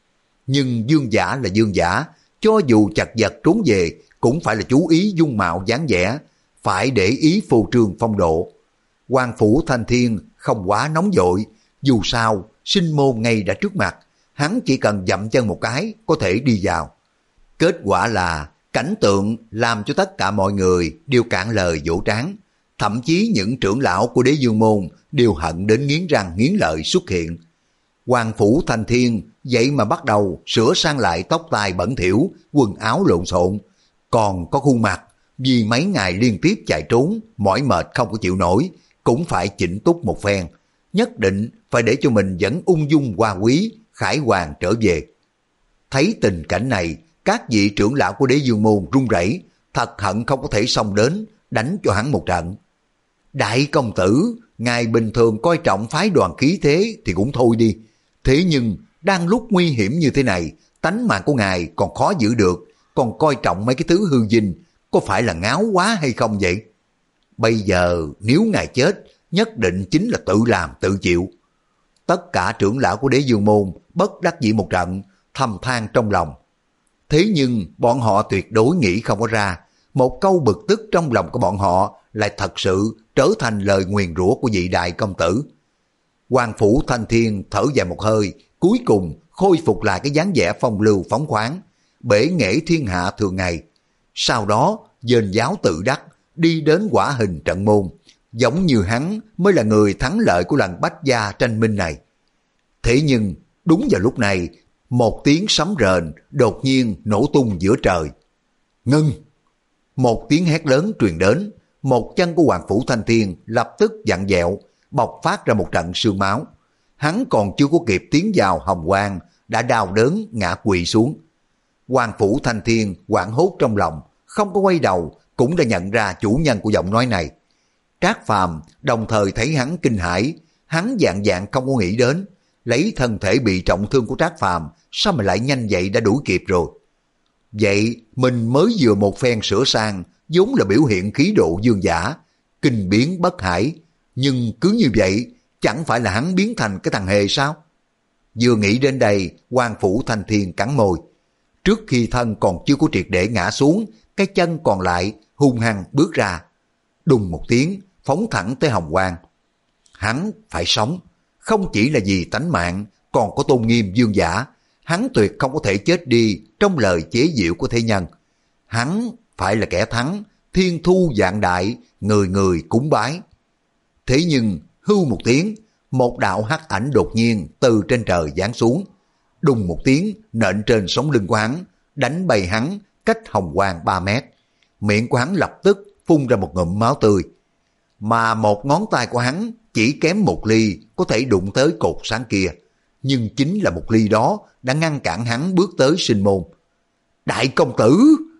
Nhưng dương giả là dương giả, cho dù chật vật trốn về cũng phải là chú ý dung mạo dáng vẻ, phải để ý phô trương phong độ. Hoàng Phủ Thanh Thiên không quá nóng vội, dù sao sinh môn ngay đã trước mặt, hắn chỉ cần dậm chân một cái có thể đi vào. Kết quả là cảnh tượng làm cho tất cả mọi người đều cạn lời vỗ trán, thậm chí những trưởng lão của Đế Dương Môn đều hận đến nghiến răng nghiến lợi xuất hiện. Hoàng Phủ Thanh Thiên vậy mà bắt đầu sửa sang lại tóc tai bẩn thỉu, quần áo lộn xộn, còn có khuôn mặt vì mấy ngày liên tiếp chạy trốn, mỏi mệt không có chịu nổi, cũng phải chỉnh túc một phen, nhất định phải để cho mình vẫn ung dung hoa quý, khải hoàn trở về. Thấy tình cảnh này, các vị trưởng lão của Đế Dương Môn run rẩy, thật hận không có thể xông đến đánh cho hắn một trận. Đại công tử, ngài bình thường coi trọng phái đoàn khí thế thì cũng thôi đi, thế nhưng đang lúc nguy hiểm như thế này, tánh mạng của ngài còn khó giữ được, còn coi trọng mấy cái thứ hư dinh, có phải là ngáo quá hay không vậy? Bây giờ nếu ngài chết, nhất định chính là tự làm tự chịu. Tất cả trưởng lão của Đế Dương Môn bất đắc dĩ một trận, thầm than trong lòng. Thế nhưng bọn họ tuyệt đối nghĩ không có ra, một câu bực tức trong lòng của bọn họ lại thật sự trở thành lời nguyền rủa của vị đại công tử. Hoàng Phủ Thanh Thiên thở dài một hơi, cuối cùng khôi phục lại cái dáng vẻ phong lưu phóng khoáng, bể nghệ thiên hạ thường ngày. Sau đó dền giáo tự đắc, đi đến quả hình trận môn, giống như hắn mới là người thắng lợi của lần bách gia tranh minh này. Thế nhưng đúng vào lúc này, một tiếng sấm rền đột nhiên nổ tung giữa trời. Ngưng! Một tiếng hét lớn truyền đến, một chân của Hoàng Phủ Thanh Thiên lập tức vặn vẹo, bộc phát ra một trận sương máu. Hắn còn chưa có kịp tiến vào hồng quang, đã đau đớn ngã quỵ xuống. Hoàng Phủ Thanh Thiên hoảng hốt trong lòng, không có quay đầu, cũng đã nhận ra chủ nhân của giọng nói này. Trác Phàm đồng thời thấy hắn kinh hãi, hắn dạng dạng không có nghĩ đến, lấy thân thể bị trọng thương của Trác Phàm sao mà lại nhanh vậy đã đuổi kịp rồi. Vậy mình mới vừa một phen sửa sang, vốn là biểu hiện khí độ dương giả, kinh biến bất hải, nhưng cứ như vậy chẳng phải là hắn biến thành cái thằng hề sao? Vừa nghĩ đến đây, Hoàng Phủ Thanh Thiên cắn môi. Trước khi thân còn chưa có triệt để ngã xuống, cái chân còn lại hung hăng bước ra. Đùng một tiếng, phóng thẳng tới Hồng Quang. Hắn phải sống, không chỉ là vì tánh mạng, còn có tôn nghiêm vương giả. Hắn tuyệt không có thể chết đi trong lời chế giễu của thế nhân. Hắn phải là kẻ thắng, thiên thu vạn đại, người người cúng bái. Thế nhưng hưu một tiếng, một đạo hắc ảnh đột nhiên từ trên trời giáng xuống, đùng một tiếng nện trên sống lưng của hắn, đánh bay hắn cách Hồng Quang ba mét. Miệng của hắn lập tức phun ra một ngụm máu tươi, mà một ngón tay của hắn chỉ kém một ly có thể đụng tới cột sáng kia, nhưng chính là một ly đó đã ngăn cản hắn bước tới Sinh Môn. Đại công tử!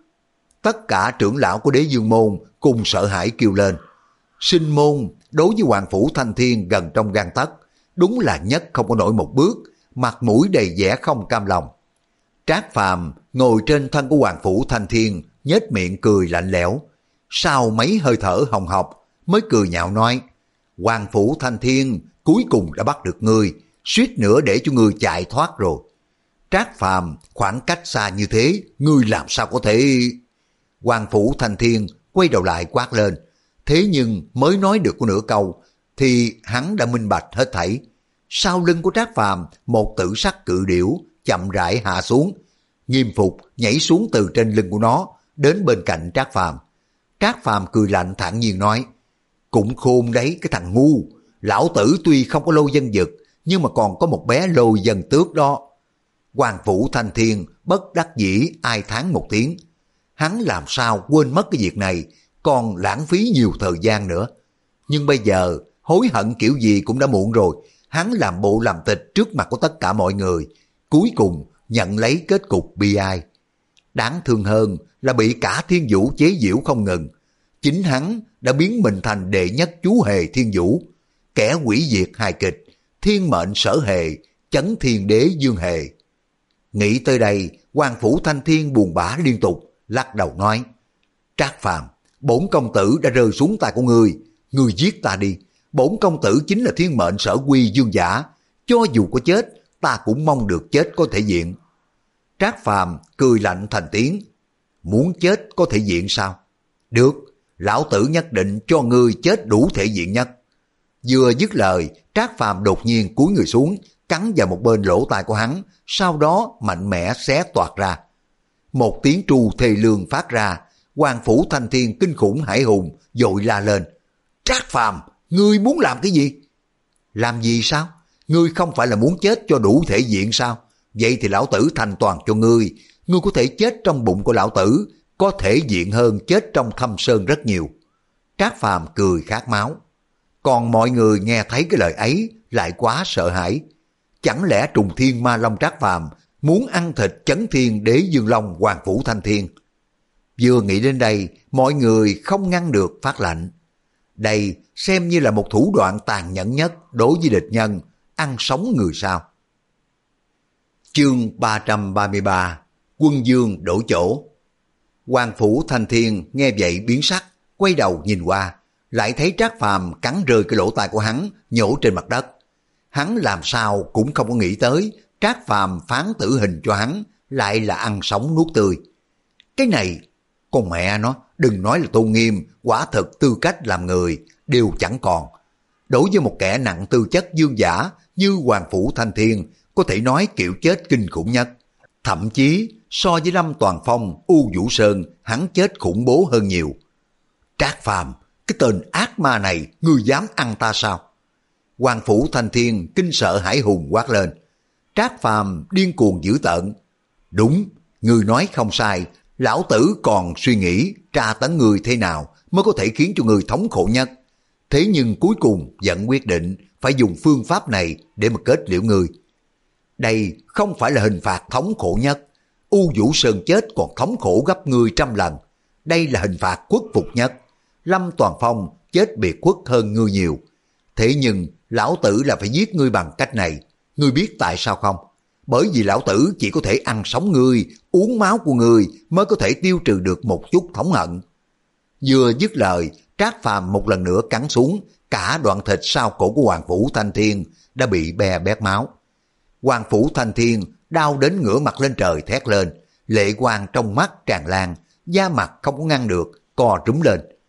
Tất cả trưởng lão của Đế Dương Môn cùng sợ hãi kêu lên. Sinh Môn đối với Hoàng Phủ Thanh Thiên gần trong gang tấc, đúng là nhất không có nổi một bước, mặt mũi đầy vẻ không cam lòng. Trác Phàm ngồi trên thân của Hoàng Phủ Thanh Thiên, nhếch miệng cười lạnh lẽo. Sau mấy hơi thở hồng hộc mới cười nhạo nói: Hoàng Phủ Thanh Thiên cuối cùng đã bắt được ngươi, suýt nữa để cho ngươi chạy thoát rồi. Trác Phàm, khoảng cách xa như thế, ngươi làm sao có thể... Hoàng Phủ Thanh Thiên quay đầu lại quát lên. Thế nhưng mới nói được có nửa câu thì hắn đã minh bạch hết thảy. Sau lưng của Trác Phàm, một tử sắc cự điểu chậm rãi hạ xuống, Nghiêm Phục nhảy xuống từ trên lưng của nó đến bên cạnh Trác Phàm. Trác Phàm cười lạnh thản nhiên nói: Cũng khôn đấy cái thằng ngu, lão tử tuy không có lôi dân dực nhưng mà còn có một bé lôi dân tước đó. Hoàng Phủ Thanh Thiên bất đắc dĩ ai thán một tiếng. Hắn làm sao quên mất cái việc này, còn lãng phí nhiều thời gian nữa. Nhưng bây giờ hối hận kiểu gì cũng đã muộn rồi. Hắn làm bộ làm tịch trước mặt của tất cả mọi người, cuối cùng nhận lấy kết cục bi ai. Đáng thương hơn là bị cả Thiên Vũ chế giễu không ngừng. Chính hắn đã biến mình thành đệ nhất chú hề Thiên Vũ, kẻ hủy diệt hài kịch, thiên mệnh sở hề, chấn thiên đế dương hề. Nghĩ tới đây, Hoàng Phủ Thanh Thiên buồn bã liên tục, lắc đầu nói: Trác Phàm, bổn công tử đã rơi xuống tay của ngươi, ngươi giết ta đi. Bổn công tử chính là thiên mệnh sở quy dương giả, cho dù có chết, ta cũng mong được chết có thể diện. Trác Phàm cười lạnh thành tiếng: Muốn chết có thể diện sao? Được, lão tử nhất định cho ngươi chết đủ thể diện nhất. Vừa dứt lời, Trác Phàm đột nhiên cúi người xuống, cắn vào một bên lỗ tai của hắn, sau đó mạnh mẽ xé toạc ra. Một tiếng tru thê lương phát ra. Hoàng Phủ Thanh Thiên kinh khủng hải hùng vội la lên: Trác Phàm, ngươi muốn làm cái gì? Làm gì sao? Ngươi không phải là muốn chết cho đủ thể diện sao? Vậy thì lão tử thành toàn cho ngươi. Ngươi có thể chết trong bụng của lão tử, có thể diện hơn chết trong thâm sơn rất nhiều. Trác Phàm cười khát máu. Còn mọi người nghe thấy cái lời ấy lại quá sợ hãi. Chẳng lẽ Trùng Thiên Ma Long Trác Phàm muốn ăn thịt chấn thiên đế dương long Hoàng Phủ Thanh Thiên? Vừa nghĩ đến đây, mọi người không ngăn được phát lạnh. Đây xem như là một thủ đoạn tàn nhẫn nhất đối với địch nhân, ăn sống người sao. Chương ba trăm ba mươi ba, Quân Dương đổi chỗ. Hoàng Phủ Thanh Thiên nghe vậy biến sắc, quay đầu nhìn qua, lại thấy Trác Phàm cắn rơi cái lỗ tai của hắn, nhổ trên mặt đất. Hắn làm sao cũng không có nghĩ tới Trác Phàm phán tử hình cho hắn lại là ăn sống nuốt tươi. Cái này, con mẹ nó, đừng nói là tôn nghiêm, quả thực tư cách làm người đều chẳng còn. Đối với một kẻ nặng tư chất dương giả như Hoàng Phủ Thanh Thiên, có thể nói kiểu chết kinh khủng nhất. Thậm chí so với Lâm Toàn Phong, U Vũ Sơn, hắn chết khủng bố hơn nhiều. Trác Phàm, cái tên ác ma này, ngươi dám ăn ta sao? Hoàng Phủ Thanh Thiên kinh sợ hãi hùng quát lên. Trác Phàm điên cuồng dữ tợn. Đúng, ngươi nói không sai, lão tử còn suy nghĩ tra tấn người thế nào mới có thể khiến cho người thống khổ nhất. Thế nhưng cuối cùng vẫn quyết định phải dùng phương pháp này để mà kết liễu người. Đây không phải là hình phạt thống khổ nhất. U Vũ Sơn chết còn thống khổ gấp người trăm lần. Đây là hình phạt khuất phục nhất. Lâm Toàn Phong chết biệt khuất hơn ngươi nhiều. Thế nhưng lão tử là phải giết ngươi bằng cách này. Ngươi biết tại sao không? Bởi vì lão tử chỉ có thể ăn sống ngươi, uống máu của ngươi mới có thể tiêu trừ được một chút thống hận. Vừa dứt lời, Trác Phàm một lần nữa cắn xuống, cả đoạn thịt sau cổ của Hoàng Phủ Thanh Thiên đã bị bè bét máu. Hoàng Phủ Thanh Thiên đau đến ngửa mặt lên trời thét lên, lệ quang trong mắt tràn lan, da mặt không có ngăn được, co trúm lên.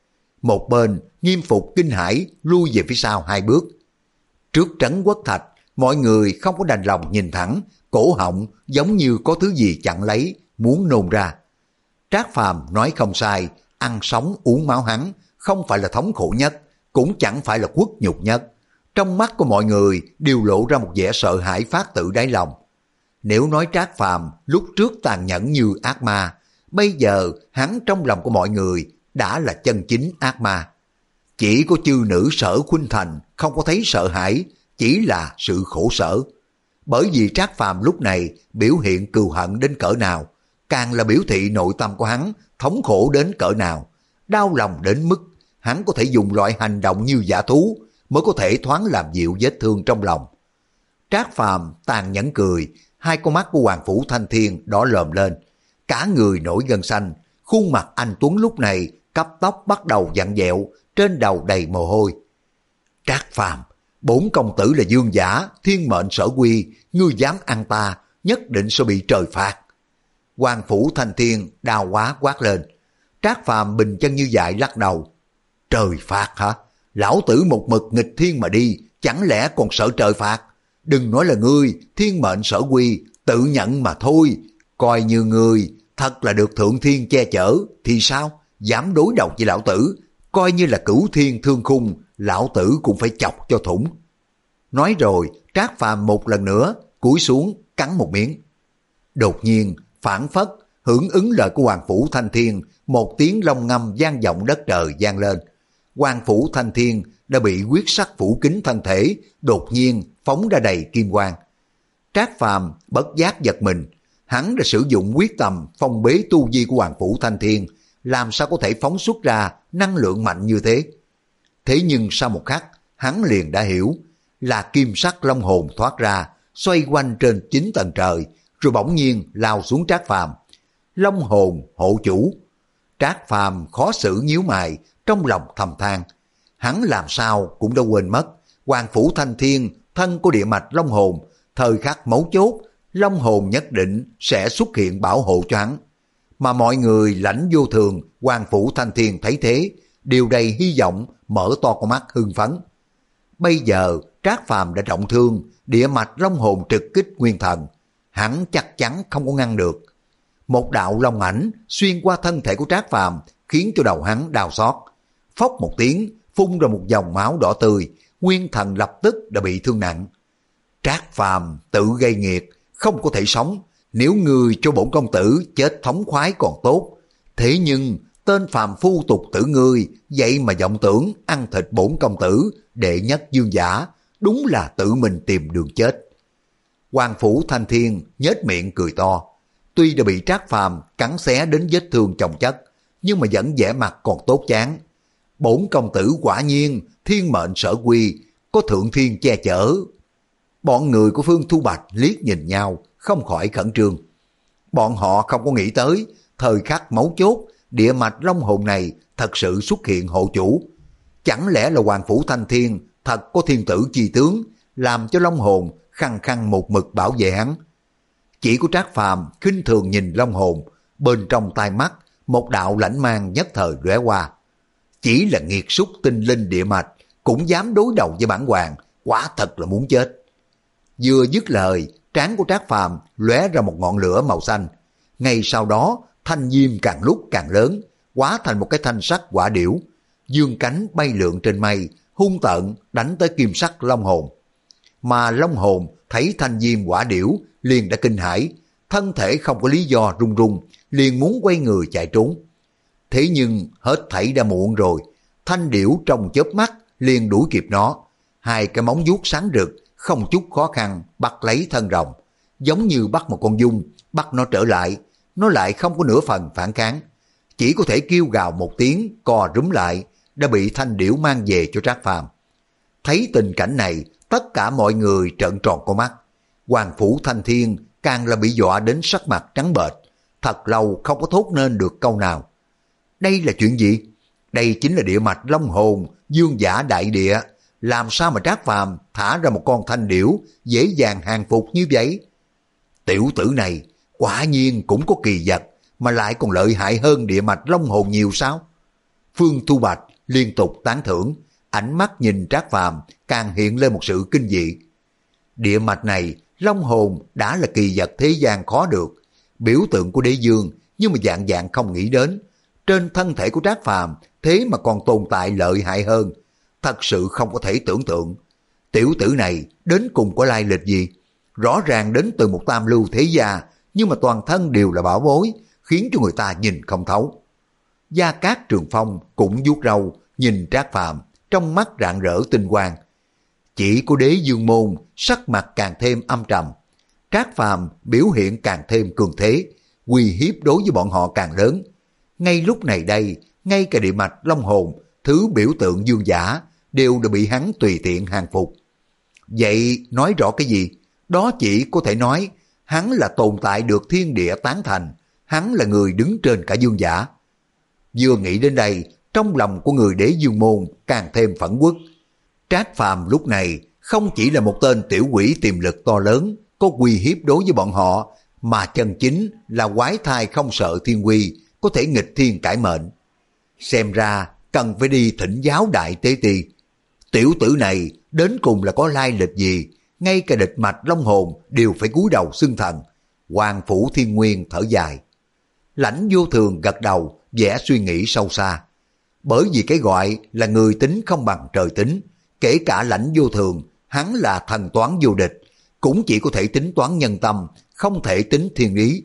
Một bên Nghiêm Phục kinh hãi lui về phía sau hai bước. Trước trấn quốc thạch, mọi người không có đành lòng nhìn thẳng, cổ họng giống như có thứ gì chặn lấy, muốn nôn ra. Trác Phàm nói không sai, ăn sống uống máu hắn không phải là thống khổ nhất, cũng chẳng phải là khuất nhục nhất. Trong mắt của mọi người đều lộ ra một vẻ sợ hãi phát tự đáy lòng. Nếu nói Trác Phàm lúc trước tàn nhẫn như ác ma, bây giờ hắn trong lòng của mọi người đã là chân chính ác ma. Chỉ có chư nữ Sở Khuynh Thành không có thấy sợ hãi, chỉ là sự khổ sở. Bởi vì Trác Phàm lúc này biểu hiện cừu hận đến cỡ nào, càng là biểu thị nội tâm của hắn thống khổ đến cỡ nào, đau lòng đến mức hắn có thể dùng loại hành động như dã thú mới có thể thoáng làm dịu vết thương trong lòng. Trác Phàm tàn nhẫn cười, hai con mắt của Hoàng Phủ Thanh Thiên đỏ lòm lên, cả người nổi gân xanh, khuôn mặt anh tuấn lúc này cấp tóc bắt đầu vặn vẹo, trên đầu đầy mồ hôi. Trác Phàm, bổn công tử là dương giả, thiên mệnh sở quy, ngươi dám ăn ta, nhất định sẽ bị trời phạt. Hoàng Phủ Thanh Thiên đau quá quát lên. Trác Phàm bình chân như vậy lắc đầu. Trời phạt hả? Lão tử một mực nghịch thiên mà đi, chẳng lẽ còn sợ trời phạt? Đừng nói là ngươi, thiên mệnh sở quy, tự nhận mà thôi. Coi như ngươi thật là được thượng thiên che chở, thì sao? Dám đối đầu với lão tử, coi như là cửu thiên thương khung, lão tử cũng phải chọc cho thủng. Nói rồi, Trác Phàm một lần nữa cúi xuống cắn một miếng. Đột nhiên, phản phất, hưởng ứng lời của Hoàng Phủ Thanh Thiên, một tiếng long ngâm vang vọng đất trời vang lên. Hoàng Phủ Thanh Thiên đã bị huyết sắc phủ kín thân thể, đột nhiên phóng ra đầy kim quang. Trác Phàm bất giác giật mình, hắn đã sử dụng quyết tầm phong bế tu vi của Hoàng Phủ Thanh Thiên, làm sao có thể phóng xuất ra năng lượng mạnh như thế. Thế nhưng sau một khắc, hắn liền đã hiểu, là kim sắc long hồn thoát ra, xoay quanh trên chín tầng trời, rồi bỗng nhiên lao xuống Trác Phàm. Long hồn hộ chủ. Trác Phàm khó xử nhíu mày, trong lòng thầm than. Hắn làm sao cũng đã quên mất, Hoàng Phủ Thanh Thiên, thân của địa mạch long hồn, thời khắc mấu chốt, long hồn nhất định sẽ xuất hiện bảo hộ cho hắn. Mà mọi người lãnh vô thường, Hoàng Phủ Thanh Thiên thấy thế, đều đầy hy vọng, mở to con mắt hưng phấn. Bây giờ Trác Phàm đã trọng thương, địa mạch long hồn trực kích nguyên thần, hắn chắc chắn không có ngăn được. Một đạo long ảnh xuyên qua thân thể của Trác Phàm, khiến cho đầu hắn đau xót. Phốc một tiếng, phun ra một dòng máu đỏ tươi, nguyên thần lập tức đã bị thương nặng. Trác Phàm tự gây nghiệt, không có thể sống. Nếu ngươi cho bổn công tử chết thống khoái còn tốt, thế nhưng tên phàm phu tục tử ngươi vậy mà vọng tưởng ăn thịt bổn công tử đệ nhất dương giả, đúng là tự mình tìm đường chết. Hoàng Phủ Thanh Thiên nhếch miệng cười to, tuy đã bị Trác Phàm cắn xé đến vết thương chồng chất, nhưng mà vẫn vẻ mặt còn tốt chán. Bổn công tử quả nhiên thiên mệnh sở quy, có thượng thiên che chở. Bọn người của Phương Thu Bạch liếc nhìn nhau, không khỏi khẩn trương. Bọn họ không có nghĩ tới, thời khắc mấu chốt, địa mạch long hồn này thật sự xuất hiện hộ chủ. Chẳng lẽ là Hoàng Phủ Thanh Thiên thật có thiên tử chi tướng, làm cho long hồn khăng khăng một mực bảo vệ hắn. Chỉ có Trác Phàm khinh thường nhìn long hồn, bên trong tai mắt một đạo lãnh mang nhất thời lóe qua. Chỉ là nghiệt súc tinh linh địa mạch cũng dám đối đầu với bản hoàng, quả thật là muốn chết. Vừa dứt lời, trán của Trác Phàm lóe ra một ngọn lửa màu xanh. Ngay sau đó, thanh diêm càng lúc càng lớn, hóa thành một cái thanh sắc quả điểu, dương cánh bay lượn trên mây, hung tợn đánh tới kim sắc long hồn. Mà long hồn thấy thanh diêm quả điểu liền đã kinh hãi, thân thể không có lý do run run, liền muốn quay người chạy trốn. Thế nhưng hết thảy đã muộn rồi, thanh điểu trong chớp mắt liền đuổi kịp nó, hai cái móng vuốt sáng rực, không chút khó khăn bắt lấy thân rồng, giống như bắt một con giun, bắt nó trở lại, nó lại không có nửa phần phản kháng, chỉ có thể kêu gào một tiếng, co rúm lại, đã bị thanh điểu mang về cho Trác Phàm. Thấy tình cảnh này, tất cả mọi người trợn tròn con mắt. Hoàng Phủ Thanh Thiên càng là bị dọa đến sắc mặt trắng bệch, thật lâu không có thốt nên được câu nào. Đây là chuyện gì? Đây chính là địa mạch long hồn, dương giả đại địa. Làm sao mà Trác Phàm thả ra một con thanh điểu dễ dàng hàng phục như vậy? Tiểu tử này quả nhiên cũng có kỳ vật, mà lại còn lợi hại hơn địa mạch long hồn nhiều sao? Phương Thu Bạch liên tục tán thưởng, ánh mắt nhìn Trác Phàm càng hiện lên một sự kinh dị. Địa mạch này, long hồn đã là kỳ vật thế gian khó được, biểu tượng của đế dương, nhưng mà dạng dạng không nghĩ đến, trên thân thể của Trác Phàm thế mà còn tồn tại lợi hại hơn, thật sự không có thể tưởng tượng. Tiểu tử này đến cùng có lai lịch gì? Rõ ràng đến từ một tam lưu thế gia, nhưng mà toàn thân đều là bảo bối, khiến cho người ta nhìn không thấu. Gia Cát Trường Phong cũng vuốt râu, nhìn Trác Phàm trong mắt rạng rỡ tinh quang. Chỉ có đế dương môn sắc mặt càng thêm âm trầm, Trác Phàm biểu hiện càng thêm cường thế, uy hiếp đối với bọn họ càng lớn. Ngay lúc này đây, ngay cả địa mạch long hồn, thứ biểu tượng dương giả, đều đã bị hắn tùy tiện hàng phục. Vậy nói rõ cái gì? Đó chỉ có thể nói hắn là tồn tại được thiên địa tán thành, hắn là người đứng trên cả dương giả. Vừa nghĩ đến đây, trong lòng của người đế dương môn càng thêm phẫn uất. Trác Phàm lúc này không chỉ là một tên tiểu quỷ tiềm lực to lớn, có uy hiếp đối với bọn họ, mà chân chính là quái thai không sợ thiên uy, có thể nghịch thiên cải mệnh. Xem ra cần phải đi thỉnh giáo đại tế ti. Tiểu tử này đến cùng là có lai lịch gì, ngay cả địch mạch long hồn đều phải cúi đầu xưng thần. Hoàng Phủ Thiên Nguyên thở dài. Lãnh Vô Thường gật đầu, vẻ suy nghĩ sâu xa. Bởi vì cái gọi là người tính không bằng trời tính, kể cả Lãnh Vô Thường, hắn là thần toán vô địch, cũng chỉ có thể tính toán nhân tâm, không thể tính thiên ý.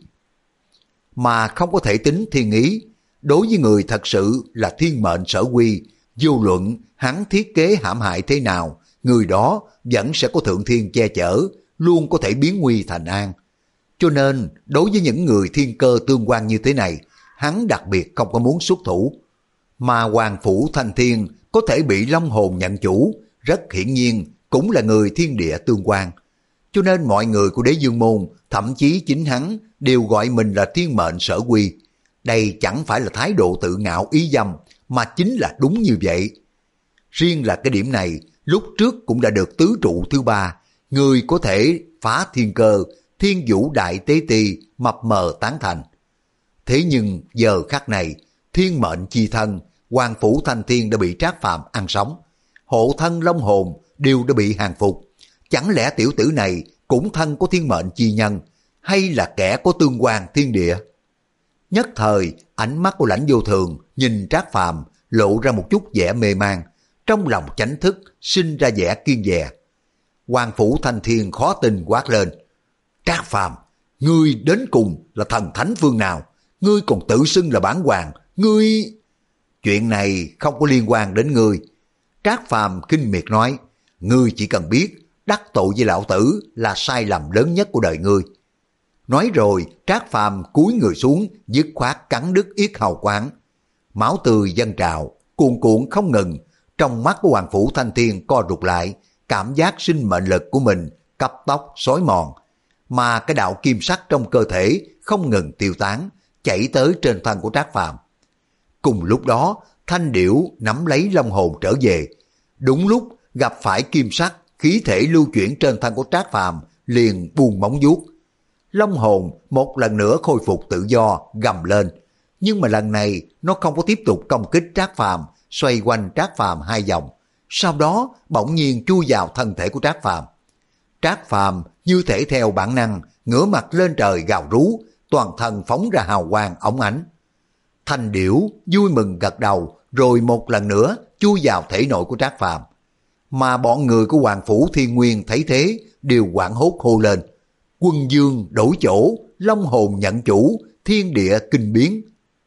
Mà không có thể tính thiên ý, đối với người thật sự là thiên mệnh sở quy, vô luận hắn thiết kế hãm hại thế nào, người đó vẫn sẽ có thượng thiên che chở, luôn có thể biến nguy thành an. Cho nên, đối với những người thiên cơ tương quan như thế này, hắn đặc biệt không có muốn xuất thủ. Mà Hoàng Phủ Thanh Thiên có thể bị long hồn nhận chủ, rất hiển nhiên cũng là người thiên địa tương quan. Cho nên mọi người của đế dương môn, thậm chí chính hắn, đều gọi mình là thiên mệnh sở quy. Đây chẳng phải là thái độ tự ngạo ý dâm, mà chính là đúng như vậy. Riêng là cái điểm này, lúc trước cũng đã được tứ trụ thứ ba, người có thể phá thiên cơ, thiên vũ đại tế ti mập mờ tán thành. Thế nhưng giờ khắc này, thiên mệnh chi thân, Hoàng Phủ Thanh Thiên đã bị Trác Phàm ăn sống, hộ thân long hồn đều đã bị hàng phục. Chẳng lẽ tiểu tử này cũng thân có thiên mệnh chi nhân, hay là kẻ có tương quan thiên địa? Nhất thời, ánh mắt của Lãnh Vô Thường nhìn Trác Phàm lộ ra một chút vẻ mê man, trong lòng chánh thức sinh ra vẻ kiên dè. Hoàng Phủ Thanh Thiên khó tin quát lên: Trác Phàm, ngươi đến cùng là thần thánh phương nào? Ngươi còn tự xưng là bản hoàng, ngươi... Chuyện này không có liên quan đến ngươi. Trác Phàm kinh miệt nói: ngươi chỉ cần biết đắc tội với lão tử là sai lầm lớn nhất của đời ngươi. Nói rồi, Trác Phàm cúi người xuống, dứt khoát cắn đứt yết hầu quán. Máu tươi dâng trào, cuồn cuộn không ngừng. Trong mắt của Hoàng Phủ Thanh Thiên co rụt lại, cảm giác sinh mệnh lực của mình cấp tốc xói mòn, mà cái đạo kim sắc trong cơ thể không ngừng tiêu tán, chảy tới trên thân của Trác Phàm. Cùng lúc đó, Thanh Điểu nắm lấy long hồn trở về. Đúng lúc gặp phải kim sắc, khí thể lưu chuyển trên thân của Trác Phàm liền buông móng vuốt. Long hồn một lần nữa khôi phục tự do, gầm lên. Nhưng mà lần này nó không có tiếp tục công kích Trác Phàm, xoay quanh Trác Phàm hai vòng. Sau đó bỗng nhiên chui vào thân thể của Trác Phàm. Trác Phàm như thể theo bản năng ngửa mặt lên trời gào rú, toàn thân phóng ra hào quang óng ánh. Thanh Điểu vui mừng gật đầu, rồi một lần nữa chui vào thể nội của Trác Phàm. Mà bọn người của Hoàng Phủ Thiên Nguyên thấy thế đều hoảng hốt hô lên: Quân dương đổi chỗ, long hồn nhận chủ, thiên địa kinh biến.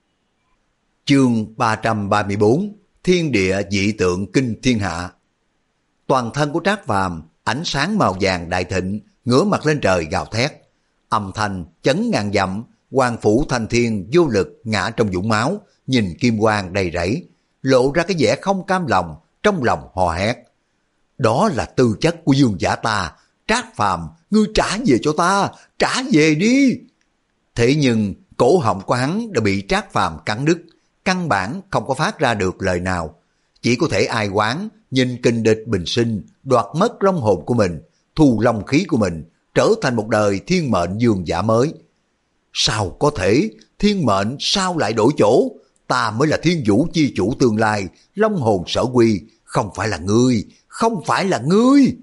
Chương ba trăm ba mươi bốn, Thiên địa dị tượng kinh thiên hạ. Toàn thân của Trác Phàm ánh sáng màu vàng đại thịnh, ngửa mặt lên trời gào thét. Âm thanh chấn ngàn dặm. Hoàng Phủ Thanh Thiên vô lực ngã trong vũng máu, nhìn kim quang đầy rẫy, lộ ra cái vẻ không cam lòng, trong lòng hò hét: đó là tư chất của dương giả ta, Trác Phàm, ngươi trả về cho ta, trả về đi. Thế nhưng cổ họng của hắn đã bị Trác Phàm cắn đứt, căn bản không có phát ra được lời nào, chỉ có thể ai oán nhìn kình địch bình sinh, đoạt mất long hồn của mình, thu long khí của mình, trở thành một đời thiên mệnh dương giả mới. Sao có thể, thiên mệnh sao lại đổi chỗ? ta mới là thiên vũ chi chủ tương lai, long hồn sở quy, không phải là ngươi, không phải là ngươi.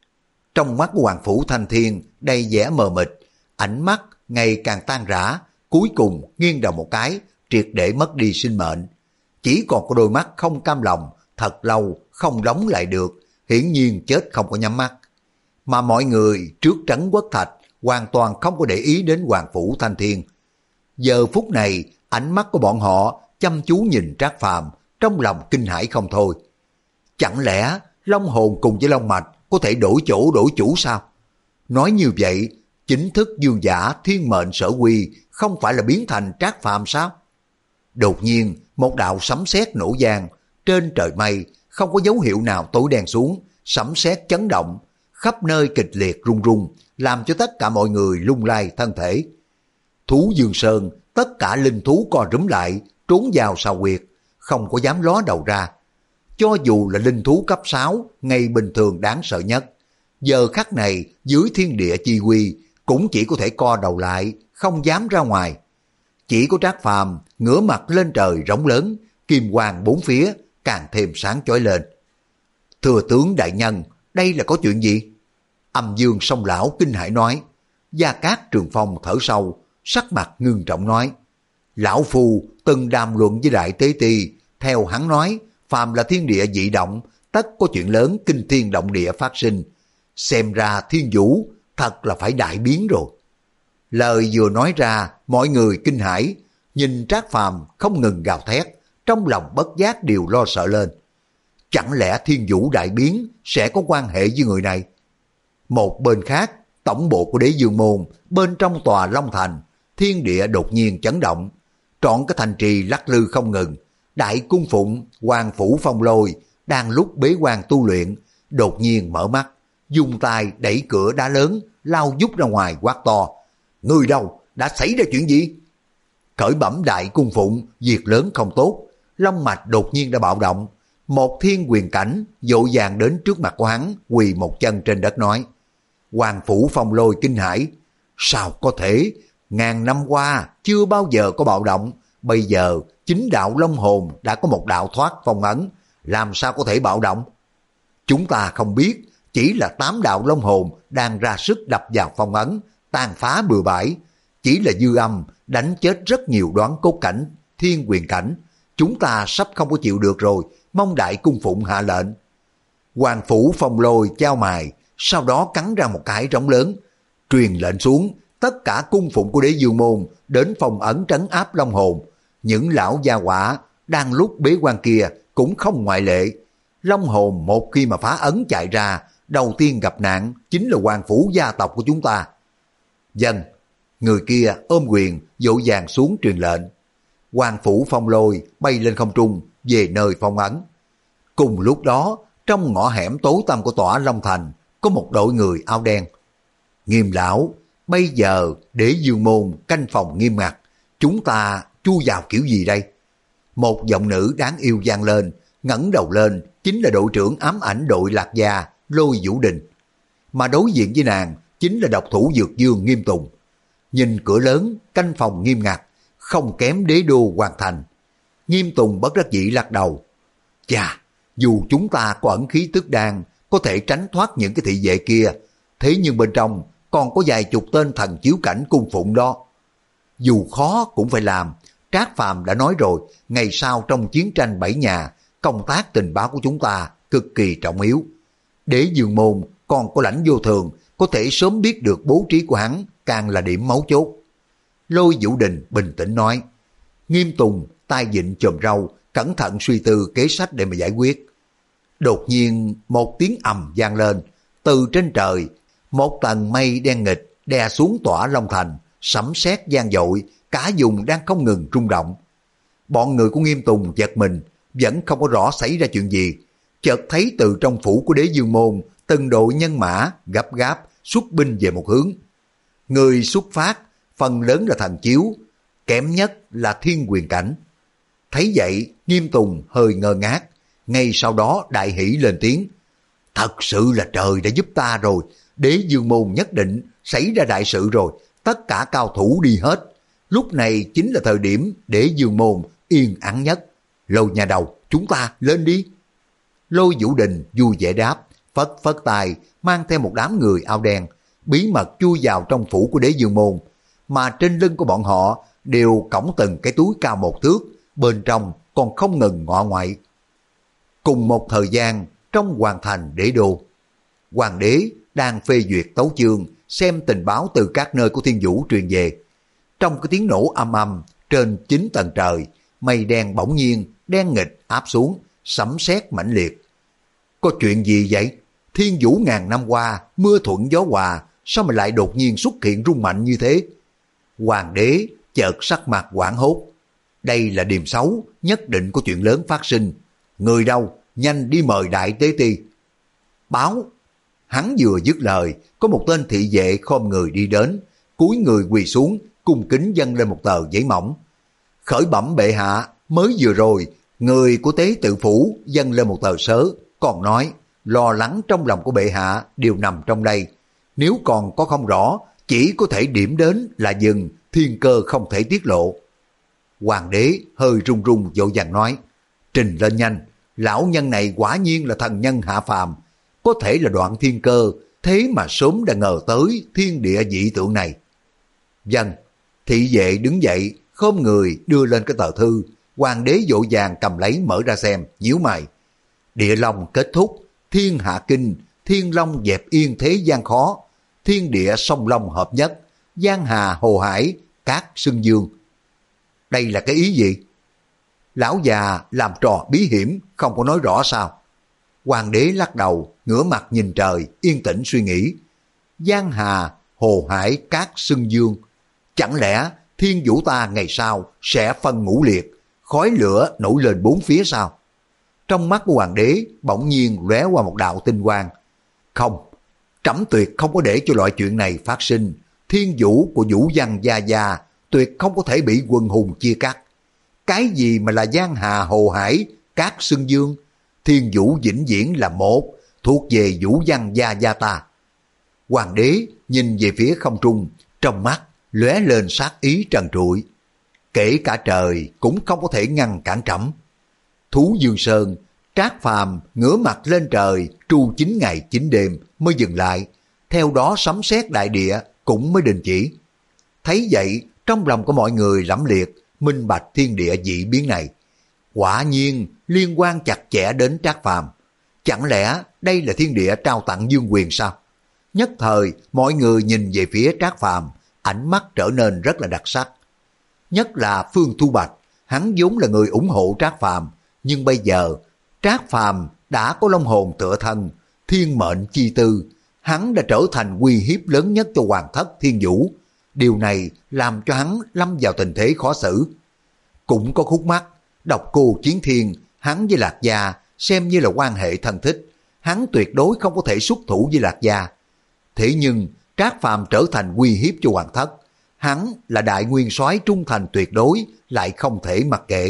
Trong mắt của Hoàng Phủ Thanh Thiên đầy vẻ mờ mịt, ánh mắt ngày càng tan rã, cuối cùng nghiêng đầu một cái, triệt để mất đi sinh mệnh. Chỉ còn có đôi mắt không cam lòng, thật lâu không đóng lại được, hiển nhiên chết không có nhắm mắt. Mà mọi người trước Trấn Quốc Thạch hoàn toàn không có để ý đến Hoàng Phủ Thanh Thiên. Giờ phút này, ánh mắt của bọn họ chăm chú nhìn Trác Phàm, trong lòng kinh hãi không thôi. Chẳng lẽ long hồn cùng với long mạch có thể đổi chỗ đổi chủ sao? Nói như vậy, chính thức dương giả thiên mệnh sở quy không phải là biến thành Trác Phàm sao? Đột nhiên, một đạo sấm sét nổ vang, trên trời mây không có dấu hiệu nào tối đen xuống, sấm sét chấn động, khắp nơi kịch liệt rung rung, làm cho tất cả mọi người lung lay thân thể. Thú Dương Sơn, tất cả linh thú co rúm lại, trốn vào sào huyệt, không có dám ló đầu ra. Cho dù là linh thú cấp sáu, ngày bình thường đáng sợ nhất, giờ khắc này dưới thiên địa chi quy cũng chỉ có thể co đầu lại, không dám ra ngoài. Chỉ có Trác Phàm ngửa mặt lên trời rống lớn, kim quang bốn phía càng thêm sáng chói lên. Thừa tướng đại nhân, đây là có chuyện gì? Âm Dương Song Lão kinh hãi nói. Gia Cát Trường Phong thở sâu, sắc mặt ngưng trọng nói. Lão Phu từng đàm luận với Đại Tế Ti, theo hắn nói, phàm là thiên địa dị động, tất có chuyện lớn kinh thiên động địa phát sinh. Xem ra thiên vũ thật là phải đại biến rồi. Lời vừa nói ra, mọi người kinh hãi, nhìn Trác Phàm không ngừng gào thét, trong lòng bất giác đều lo sợ lên. Chẳng lẽ thiên vũ đại biến sẽ có quan hệ với người này? Một bên khác, tổng bộ của Đế Dương Môn, bên trong tòa Long Thành, thiên địa đột nhiên chấn động, trọn cái thành trì lắc lư không ngừng. Đại cung phụng Hoàng Phủ Phong Lôi đang lúc bế quan tu luyện, đột nhiên mở mắt, dùng tay đẩy cửa đá lớn, lao vút ra ngoài quát to. Người đâu? Đã xảy ra chuyện gì? Khởi bẩm đại cung phụng, việc lớn không tốt. Long mạch đột nhiên đã bạo động. Một thiên quyền cảnh vội vàng đến trước mặt của hắn, quỳ một chân trên đất nói. Hoàng Phủ Phong Lôi kinh hãi. Sao có thể? Ngàn năm qua chưa bao giờ có bạo động, bây giờ chính đạo Long Hồn đã có một đạo thoát phong ấn, làm sao có thể bạo động? Chúng ta không biết, chỉ là tám đạo Long Hồn đang ra sức đập vào phong ấn, tàn phá bừa bãi, chỉ là dư âm đánh chết rất nhiều đoán cốt cảnh, thiên quyền cảnh, chúng ta sắp không có chịu được rồi, mong đại cung phụng hạ lệnh. Hoàng Phủ Phong Lôi chao mài, sau đó cắn ra một cái rống lớn, truyền lệnh xuống, tất cả cung phụng của Đế Dương Môn đến phòng ấn trấn áp Long Hồn. Những lão gia hỏa đang lúc bế quan kia cũng không ngoại lệ. Long Hồn một khi mà phá ấn chạy ra, đầu tiên gặp nạn chính là Hoàng Phủ gia tộc của chúng ta. Dân, người kia ôm quyền vội vàng xuống truyền lệnh. Hoàng Phủ Phong Lôi bay lên không trung về nơi phong ấn. Cùng lúc đó, trong ngõ hẻm tối tăm của tòa Long Thành có một đội người áo đen. Nghiêm lão, bây giờ Đế Dương Môn canh phòng nghiêm ngặt, chúng ta chui vào kiểu gì đây? Một giọng nữ đáng yêu vang lên, ngẩng đầu lên chính là đội trưởng ám ảnh đội Lạc Gia Lôi Vũ Đình, mà đối diện với nàng chính là độc thủ Dược Dương Nghiêm Tùng. Nhìn cửa lớn canh phòng nghiêm ngặt, không kém đế đô Hoàng Thành. Nghiêm Tùng bất đắc dĩ lắc đầu. Chà, dù chúng ta có ẩn khí tức đan, có thể tránh thoát những cái thị vệ kia, thế nhưng bên trong còn có vài chục tên thần chiếu cảnh cung phụng đó. Dù khó cũng phải làm. Trác Phàm đã nói rồi, ngày sau trong chiến tranh bảy nhà, công tác tình báo của chúng ta cực kỳ trọng yếu. Đế Dương Môn còn có Lãnh Vô Thường, có thể sớm biết được bố trí của hắn, càng là điểm mấu chốt. Lôi Vũ Đình bình tĩnh nói. Nghiêm Tùng tay vịn chòm rau, cẩn thận suy tư kế sách để mà giải quyết. Đột nhiên một tiếng ầm vang lên, từ trên trời một tầng mây đen nghịch đè xuống tỏa Long Thành, sấm sét vang dội, cả vùng đang không ngừng rung động. Bọn người của Nghiêm Tùng giật mình, vẫn không có rõ xảy ra chuyện gì, chợt thấy từ trong phủ của Đế Dương Môn từng đội nhân mã gấp gáp xuất binh về một hướng. Người xuất phát phần lớn là thần chiếu, kém nhất là thiên quyền cảnh. Thấy vậy, Nghiêm Tùng hơi ngơ ngác, ngay sau đó đại hỉ lên tiếng. Thật sự là trời đã giúp ta rồi, Đế Dương Môn nhất định xảy ra đại sự rồi, tất cả cao thủ đi hết. Lúc này chính là thời điểm Đế Dương Môn yên ắng nhất. Lôi nhà đầu, chúng ta lên đi. Lôi Vũ Đình vui vẻ đáp, phất phất tay, mang theo một đám người áo đen, bí mật chui vào trong phủ của Đế Dương Môn, mà trên lưng của bọn họ đều cõng từng cái túi cao một thước, bên trong còn không ngừng ngọ ngoại. Cùng một thời gian, trong hoàng thành đế đô, hoàng đế đang phê duyệt tấu chương, xem tình báo từ các nơi của Thiên Vũ truyền về. Trong cái tiếng nổ âm âm, trên chín tầng trời, mây đen bỗng nhiên, đen nghịch áp xuống, sấm sét mãnh liệt. Có chuyện gì vậy? Thiên Vũ ngàn năm qua, mưa thuận gió hòa, sao mà lại đột nhiên xuất hiện rung mạnh như thế? Hoàng đế chợt sắc mặt hoảng hốt. Đây là điềm xấu, nhất định có chuyện lớn phát sinh. Người đâu? Nhanh đi mời đại tế ti. Báo. Hắn vừa dứt lời, có một tên thị vệ khom người đi đến, cúi người quỳ xuống, cung kính dâng lên một tờ giấy mỏng. Khởi bẩm bệ hạ, mới vừa rồi, người của tế tự phủ dâng lên một tờ sớ, còn nói, lo lắng trong lòng của bệ hạ đều nằm trong đây. Nếu còn có không rõ, chỉ có thể điểm đến là dừng, thiên cơ không thể tiết lộ. Hoàng đế hơi run run vội vàng nói, trình lên nhanh, lão nhân này quả nhiên là thần nhân hạ phàm, có thể là đoạn thiên cơ, thế mà sớm đã ngờ tới thiên địa dị tượng này. Vâng, thị vệ đứng dậy, khom người đưa lên cái tờ thư, hoàng đế vội vàng cầm lấy mở ra xem, nhíu mày. Địa long kết thúc, thiên hạ kinh, thiên long dẹp yên thế gian khó, thiên địa song long hợp nhất, giang hà hồ hải, cát xưng dương. Đây là cái ý gì? Lão già làm trò bí hiểm, không có nói rõ sao? Hoàng đế lắc đầu, ngửa mặt nhìn trời, yên tĩnh suy nghĩ. Giang hà, hồ hải, cát xưng dương. Chẳng lẽ thiên vũ ta ngày sau sẽ phân ngũ liệt, khói lửa nổi lên bốn phía sao? Trong mắt của hoàng đế bỗng nhiên lóe qua một đạo tinh quang. Không, trẫm tuyệt không có để cho loại chuyện này phát sinh. Thiên vũ của Vũ Văn gia gia tuyệt không có thể bị quần hùng chia cắt. Cái gì mà là giang hà hồ hải, cát xưng dương? Thiên vũ vĩnh viễn là một, thuộc về Vũ Văn gia gia ta. Hoàng đế nhìn về phía không trung, trong mắt lóe lên sát ý trần trụi. Kể cả trời cũng không có thể ngăn cản trẫm. Thú Dương Sơn, Trác Phàm ngửa mặt lên trời tru chín ngày chín đêm mới dừng lại, theo đó sấm sét đại địa cũng mới đình chỉ. Thấy vậy, trong lòng của mọi người lẫm liệt, minh bạch thiên địa dị biến này. Quả nhiên liên quan chặt chẽ đến Trác Phàm. Chẳng lẽ đây là thiên địa trao tặng dương quyền sao? Nhất thời mọi người nhìn về phía Trác Phàm, ánh mắt trở nên rất là đặc sắc. Nhất là Phương Thu Bạch, hắn vốn là người ủng hộ Trác Phàm, nhưng bây giờ Trác Phàm đã có long hồn tựa thân, thiên mệnh chi tư, hắn đã trở thành uy hiếp lớn nhất cho hoàng thất Thiên Vũ. Điều này làm cho hắn lâm vào tình thế khó xử. Cũng có khúc mắc, Độc Cô Chiến Thiên, hắn với Lạc Gia xem như là quan hệ thân thích, hắn tuyệt đối không có thể xuất thủ với Lạc Gia. Thế nhưng Trác Phàm trở thành uy hiếp cho hoàng thất, hắn là đại nguyên soái trung thành tuyệt đối, lại không thể mặc kệ.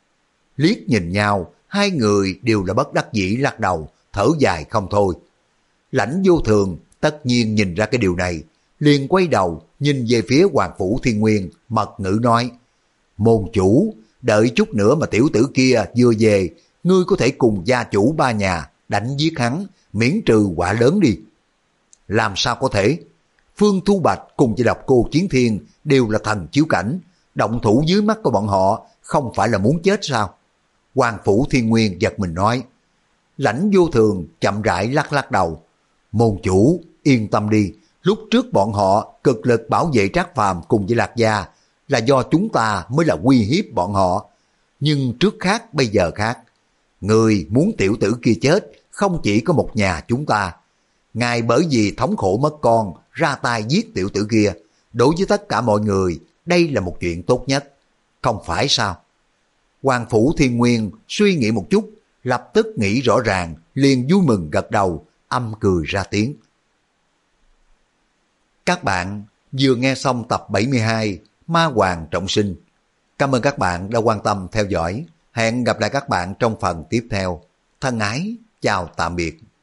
Liếc nhìn nhau, hai người đều là bất đắc dĩ lắc đầu, thở dài không thôi. Lãnh Vô Thường tất nhiên nhìn ra cái điều này, liền quay đầu nhìn về phía Hoàng Phủ Thiên Nguyên, mật ngữ nói, môn chủ, đợi chút nữa mà tiểu tử kia vừa về, ngươi có thể cùng gia chủ ba nhà đánh giết hắn, miễn trừ quả lớn đi. Làm sao có thể? Phương Thu Bạch cùng với Độc Cô Chiến Thiên đều là thần chiếu cảnh, động thủ dưới mắt của bọn họ không phải là muốn chết sao? Hoàng Phủ Thiên Nguyên giật mình nói. Lãnh Vô Thường chậm rãi lắc lắc đầu. Môn chủ, yên tâm đi, lúc trước bọn họ cực lực bảo vệ Trác Phàm cùng với Lạc Gia là do chúng ta mới là uy hiếp bọn họ. Nhưng trước khác bây giờ khác. Người muốn tiểu tử kia chết không chỉ có một nhà chúng ta. Ngài bởi vì thống khổ mất con ra tay giết tiểu tử kia, đối với tất cả mọi người đây là một chuyện tốt nhất, không phải sao? Hoàng Phủ Thiên Nguyên suy nghĩ một chút, lập tức nghĩ rõ ràng, liền vui mừng gật đầu, âm cười ra tiếng. Các bạn vừa nghe xong tập bảy mươi hai Ma Hoàng Trọng Sinh. Cảm ơn các bạn đã quan tâm theo dõi. Hẹn gặp lại các bạn trong phần tiếp theo. Thân ái, chào tạm biệt.